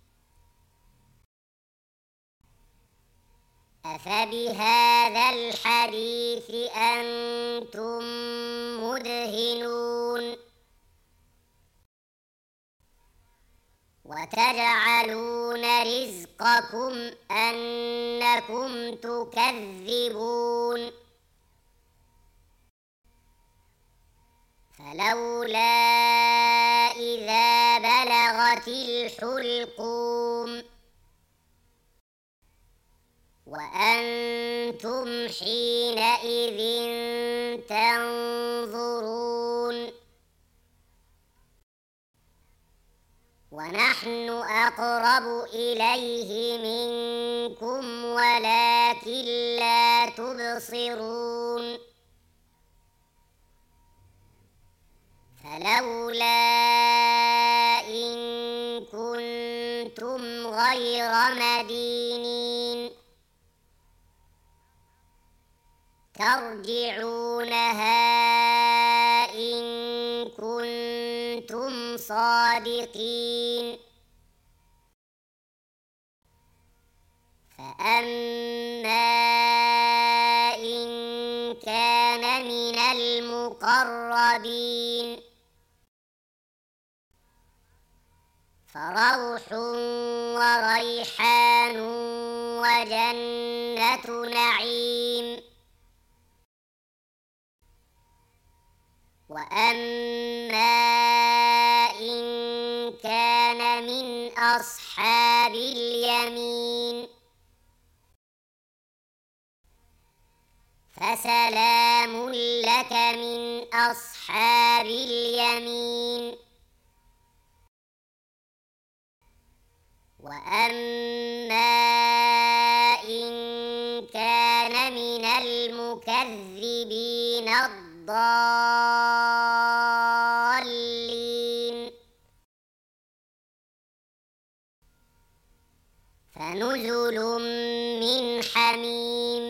أفبهذا الحديث أنتم مدهنون وتجعلون رزقكم أنكم تكذبون فلولا إذا بلغت الحلقوم وأنتم حينئذ تنظرون ونحن أقرب إليه منكم ولكن لا تبصرون فلولا إن كنتم غير مدينين ترجعونها إن كنتم صادقين فأما إن كان من المقربين فروح وريحان وجنة نعيم وأما إن كان من أصحاب اليمين فسلام لك من أصحاب اليمين وأما إن كان من المكذبين الضالين فنزل من حميم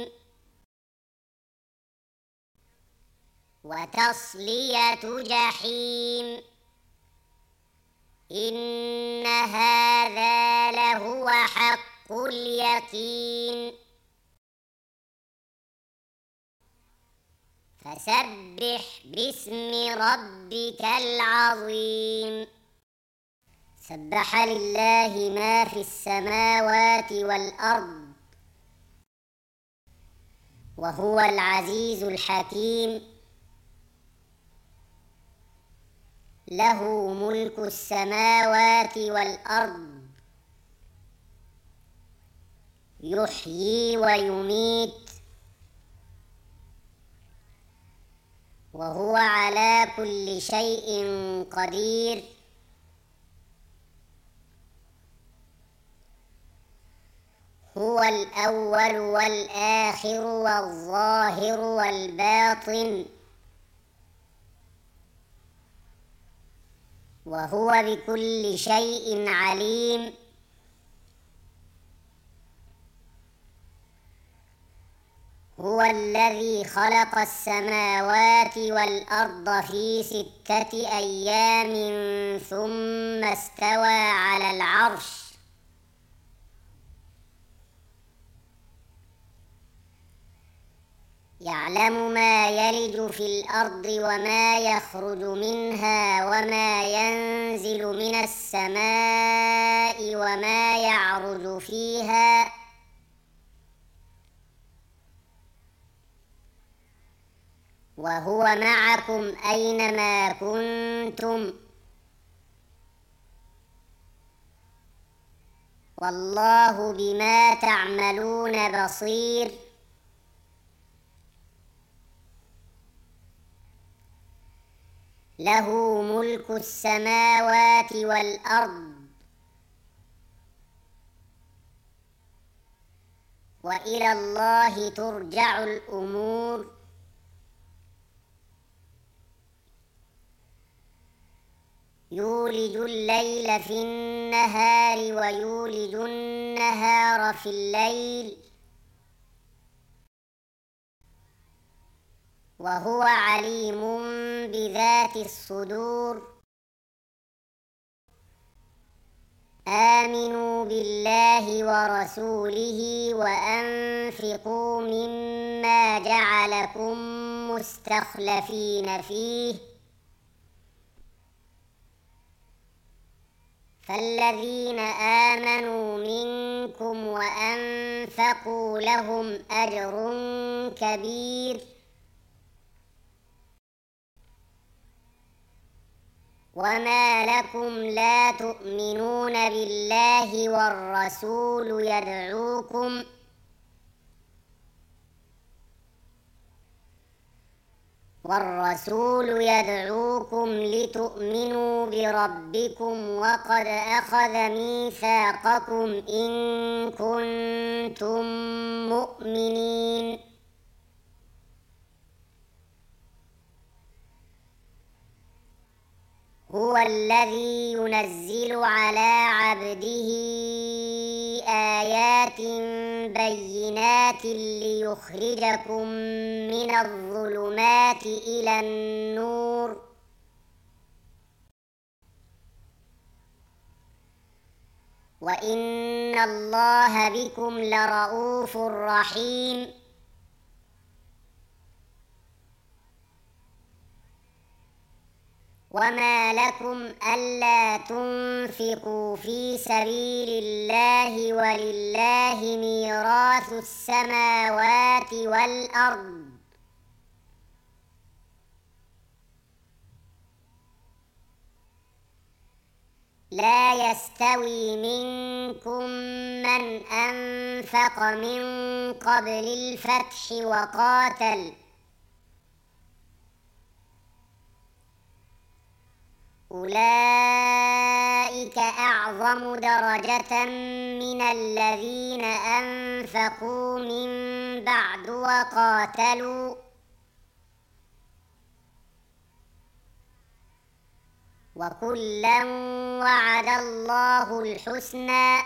وتصلية جحيم إن هذا لهو حق اليقين فسبح باسم ربك العظيم سبح لله ما في السماوات والأرض وهو العزيز الحكيم. له ملك السماوات والأرض يحيي ويميت وهو على كل شيء قدير. هو الأول والآخر والظاهر والباطن وهو بكل شيء عليم. هو الذي خلق السماوات والأرض في 6 أيام ثم استوى على العرش. يعلم ما يلج في الأرض وما يخرج منها وما ينزل من السماء وما يعرج فيها وهو معكم أينما كنتم والله بما تعملون بصير. له ملك السماوات والأرض وإلى الله ترجع الأمور. يولج الليل في النهار ويولج النهار في الليل وهو عليم بذات الصدور. آمنوا بالله ورسوله وأنفقوا مما جعلكم مستخلفين فيه فالذين آمنوا منكم وأنفقوا لهم أجر كبير. وما لكم لا تؤمنون بالله والرسول يدعوكم لتؤمنوا بربكم وقد أخذ ميثاقكم إن كنتم مؤمنين. هو الذي ينزل على عبده آيات بينات ليخرجكم من الظلمات إلى النور وإن الله بكم لرؤوف رحيم. وما لكم ألا تنفقوا في سبيل الله ولله ميراث السماوات والأرض لا يستوي منكم من أنفق من قبل الفتح وقاتل أولئك أعظم درجة من الذين أنفقوا من بعد وقاتلوا وكلا وعد الله الحسنى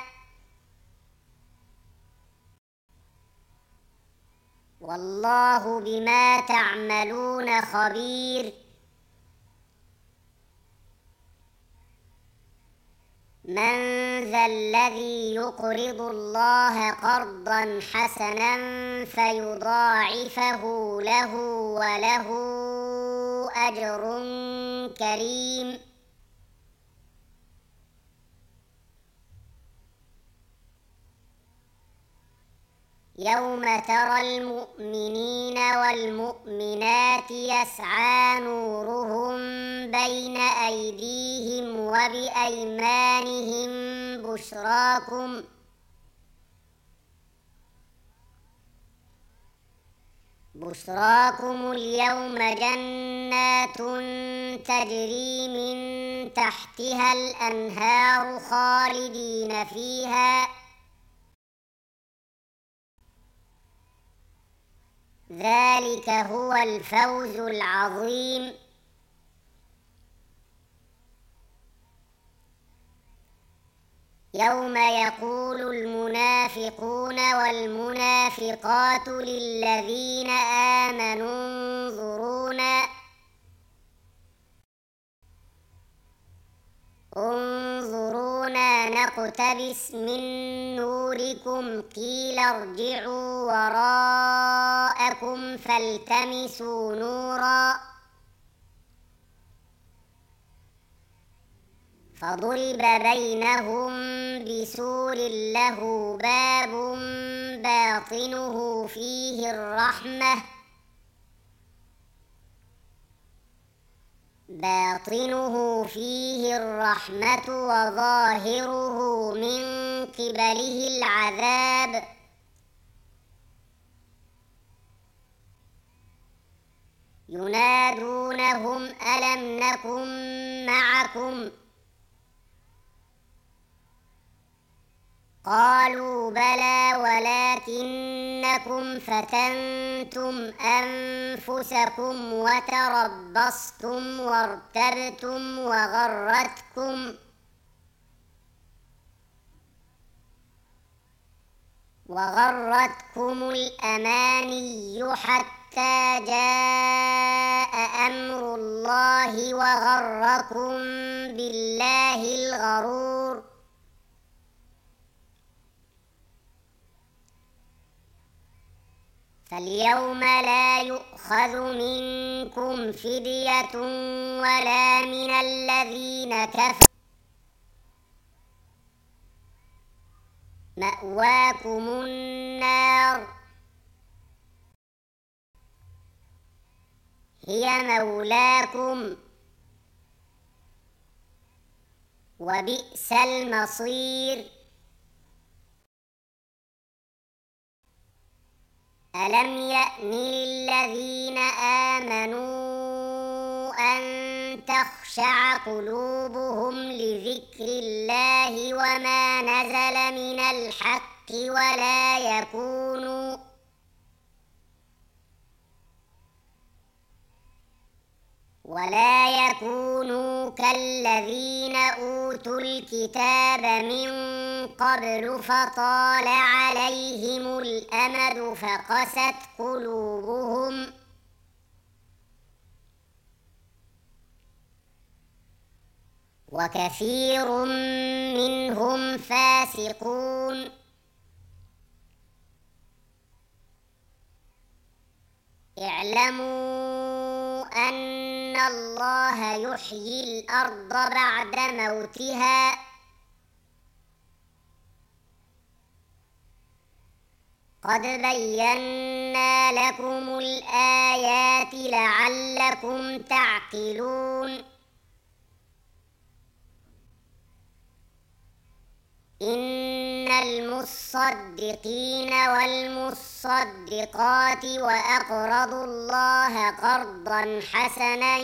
والله بما تعملون خبير. من ذا الذي يقرض الله قرضا حسنا فيضاعفه له وله أجر كريم. يوم ترى المؤمنين والمؤمنات يسعى نورهم بين أيديهم وبأيمانهم بشراكم اليوم جنات تجري من تحتها الأنهار خالدين فيها ذلك هو الفوز العظيم. يوم يقول المنافقون والمنافقات للذين آمنوا انظرونا نقتبس من نوركم قيل ارجعوا وراءكم فالتمسوا نورا فضرب بينهم بسور له باب باطنه فيه الرحمة وظاهره من قبله العذاب. ينادونهم ألم نكن معكم قالوا بلى ولكنكم فتنتم أنفسكم وتربصتم وارتبتم وغرتكم الأماني حتى جاء أمر الله وغركم بالله الغرور. فاليوم لا يؤخذ منكم فدية ولا من الذين كفروا مأواكم النار هي مولاكم وبئس المصير. ألم يأن للذين آمنوا أن تخشع قلوبهم لذكر الله وما نزل من الحق ولا يكونوا كالذين أوتوا الكتاب من قبل فطال عليهم الأمد فقست قلوبهم وكثير منهم فاسقون. اعلموا أن الله يحيي الأرض بعد موتها قد بينا لكم الآيات لعلكم تعقلون. إن المصدقين والمصدقات وأقرضوا الله قرضا حسنا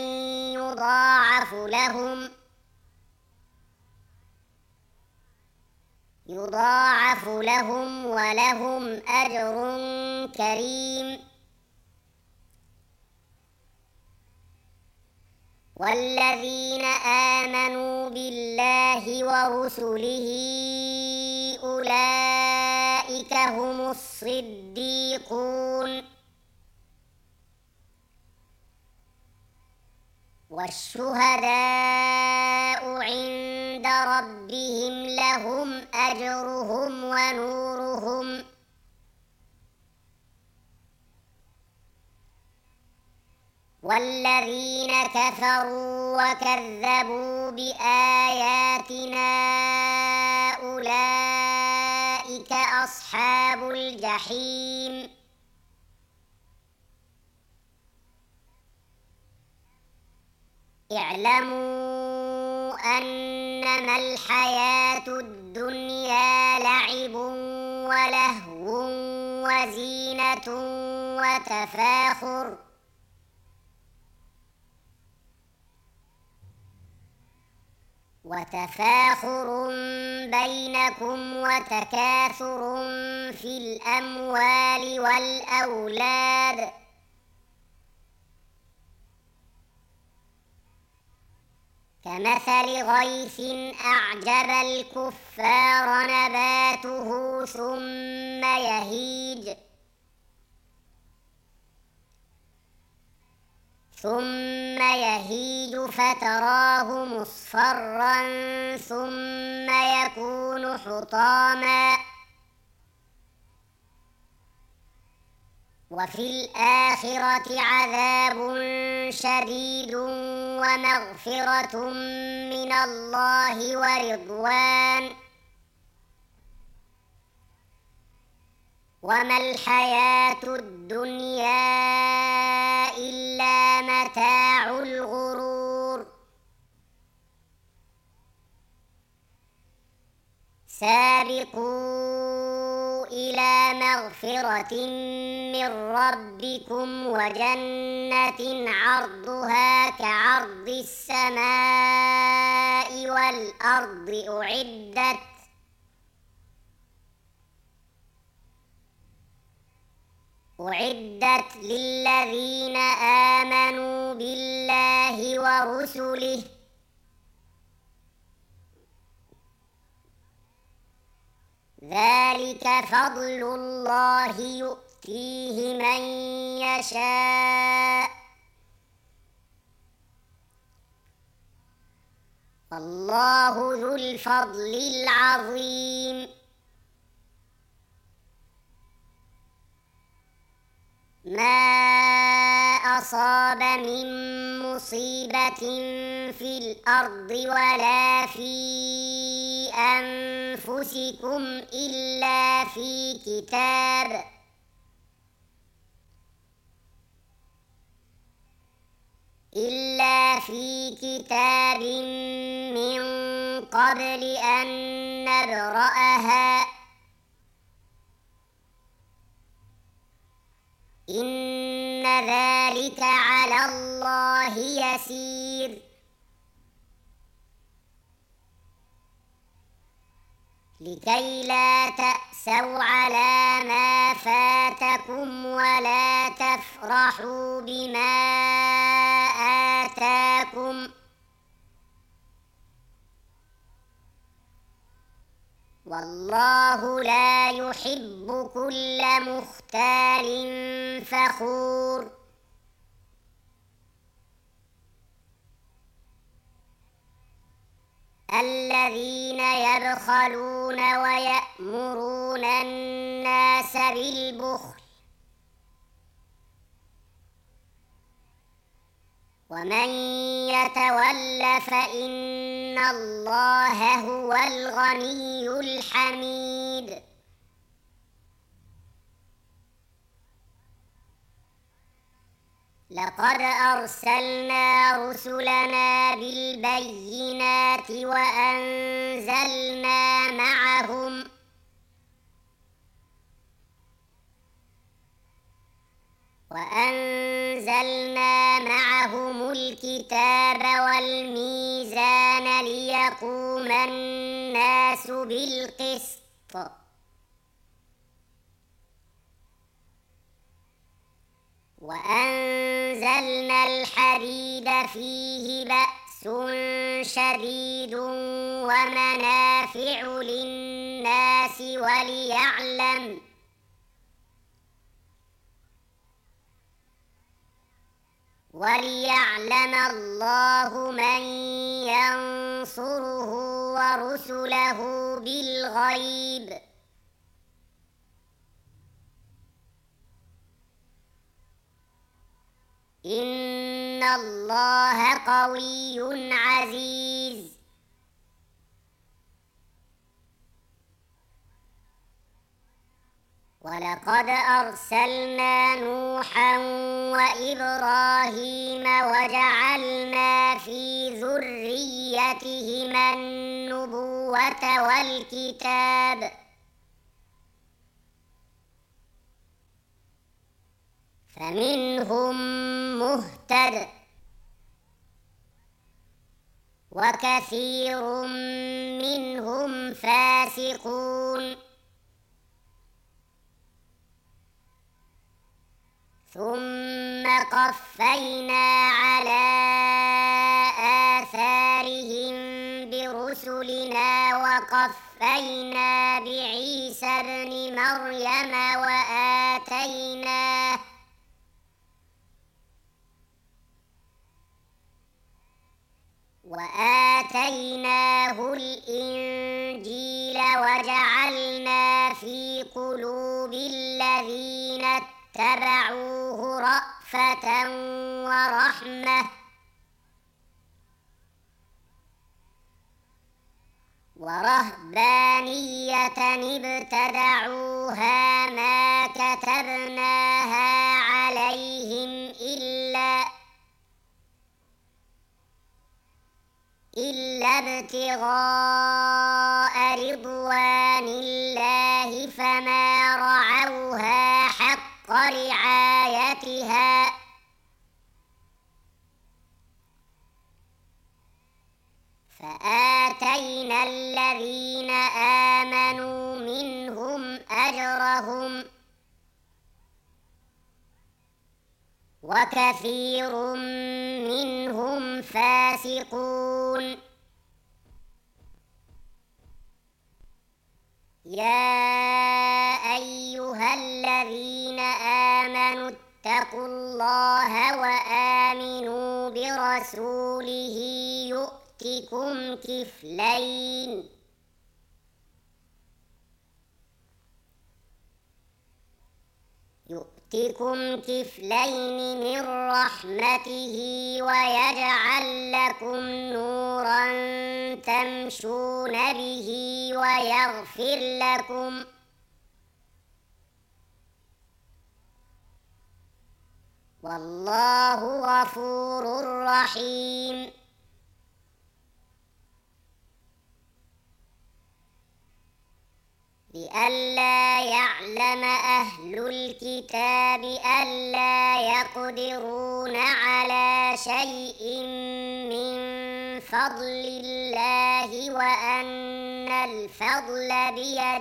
يضاعف لهم ولهم أجر كريم. والذين آمنوا بالله ورسله أولئك هم الصديقون والشهداء عند ربهم لهم أجرهم ونورهم والذين كفروا وكذبوا بآياتنا أولئك أصحاب الجحيم اعلموا أنما الحياة الدنيا لعب ولهو وزينة وتفاخر بينكم وتكاثر في الأموال والأولاد كمثل غيث أعجب الكفار نباته ثم يهيج فتراه مصفرا ثم يكون حطاما وفي الآخرة عذاب شديد ومغفرة من الله ورضوان وما الحياة الدنيا إلا متاع الغرور سابقوا إلى مغفرة من ربكم وجنة عرضها كعرض السماء والأرض أعدت للذين آمنوا بالله ورسله ذلك فضل الله يؤتيه من يشاء والله ذو الفضل العظيم ما أصاب من مصيبة في الأرض ولا في أنفسكم إلا في كتاب من قبل أن نبرأها إن ذلك على الله يسير لكي لا تأسوا على ما فاتكم ولا تفرحوا بما آتاكم والله لا يحب كل مختال فخور الذين يبخلون ويأمرون الناس بالبخل ومن يتول فإن الله هو الغني الحميد لقد أرسلنا رسلنا بالبينات وأنزلنا معهم الكتاب والميزان ليقوم الناس بالقسط وأنزلنا الحديد فيه بأس شديد ومنافع للناس وليعلم الله من ينصره ورسله بالغيب إن الله قوي عزيز ولقد أرسلنا نوحا وإبراهيم وجعلنا في ذريتهما النبوة والكتاب فمنهم مهتد وكثير منهم فاسقون ثم قفينا على آثارهم برسلنا وقفينا بعيسى ابن مريم وآتيناه الإنجيل وجعلنا في قلوب الذين اتبعوه رأفة ورحمة ورهبانية ابتدعوها ما كتبناها عليهم إلا ابتغاء رضوان الله فما رعوها حق رعايتها فآتينا الذين آمنوا منهم أجرهم وكثير منهم فاسقون يا أيها الذين آمنوا اتقوا الله وآمنوا برسوله يؤتكم كفلين من رحمته ويجعل لكم نورا تمشون به ويغفر لكم والله غفور رحيم لئلا يعلم أهل الكتاب ألا يقدرون على شيء من فضل الله وأن الفضل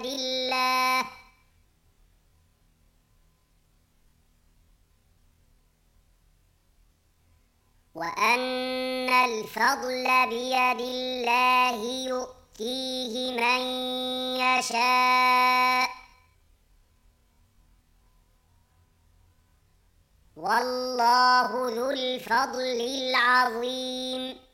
بيد الله يؤتيه من يشاء والله ذو الفضل العظيم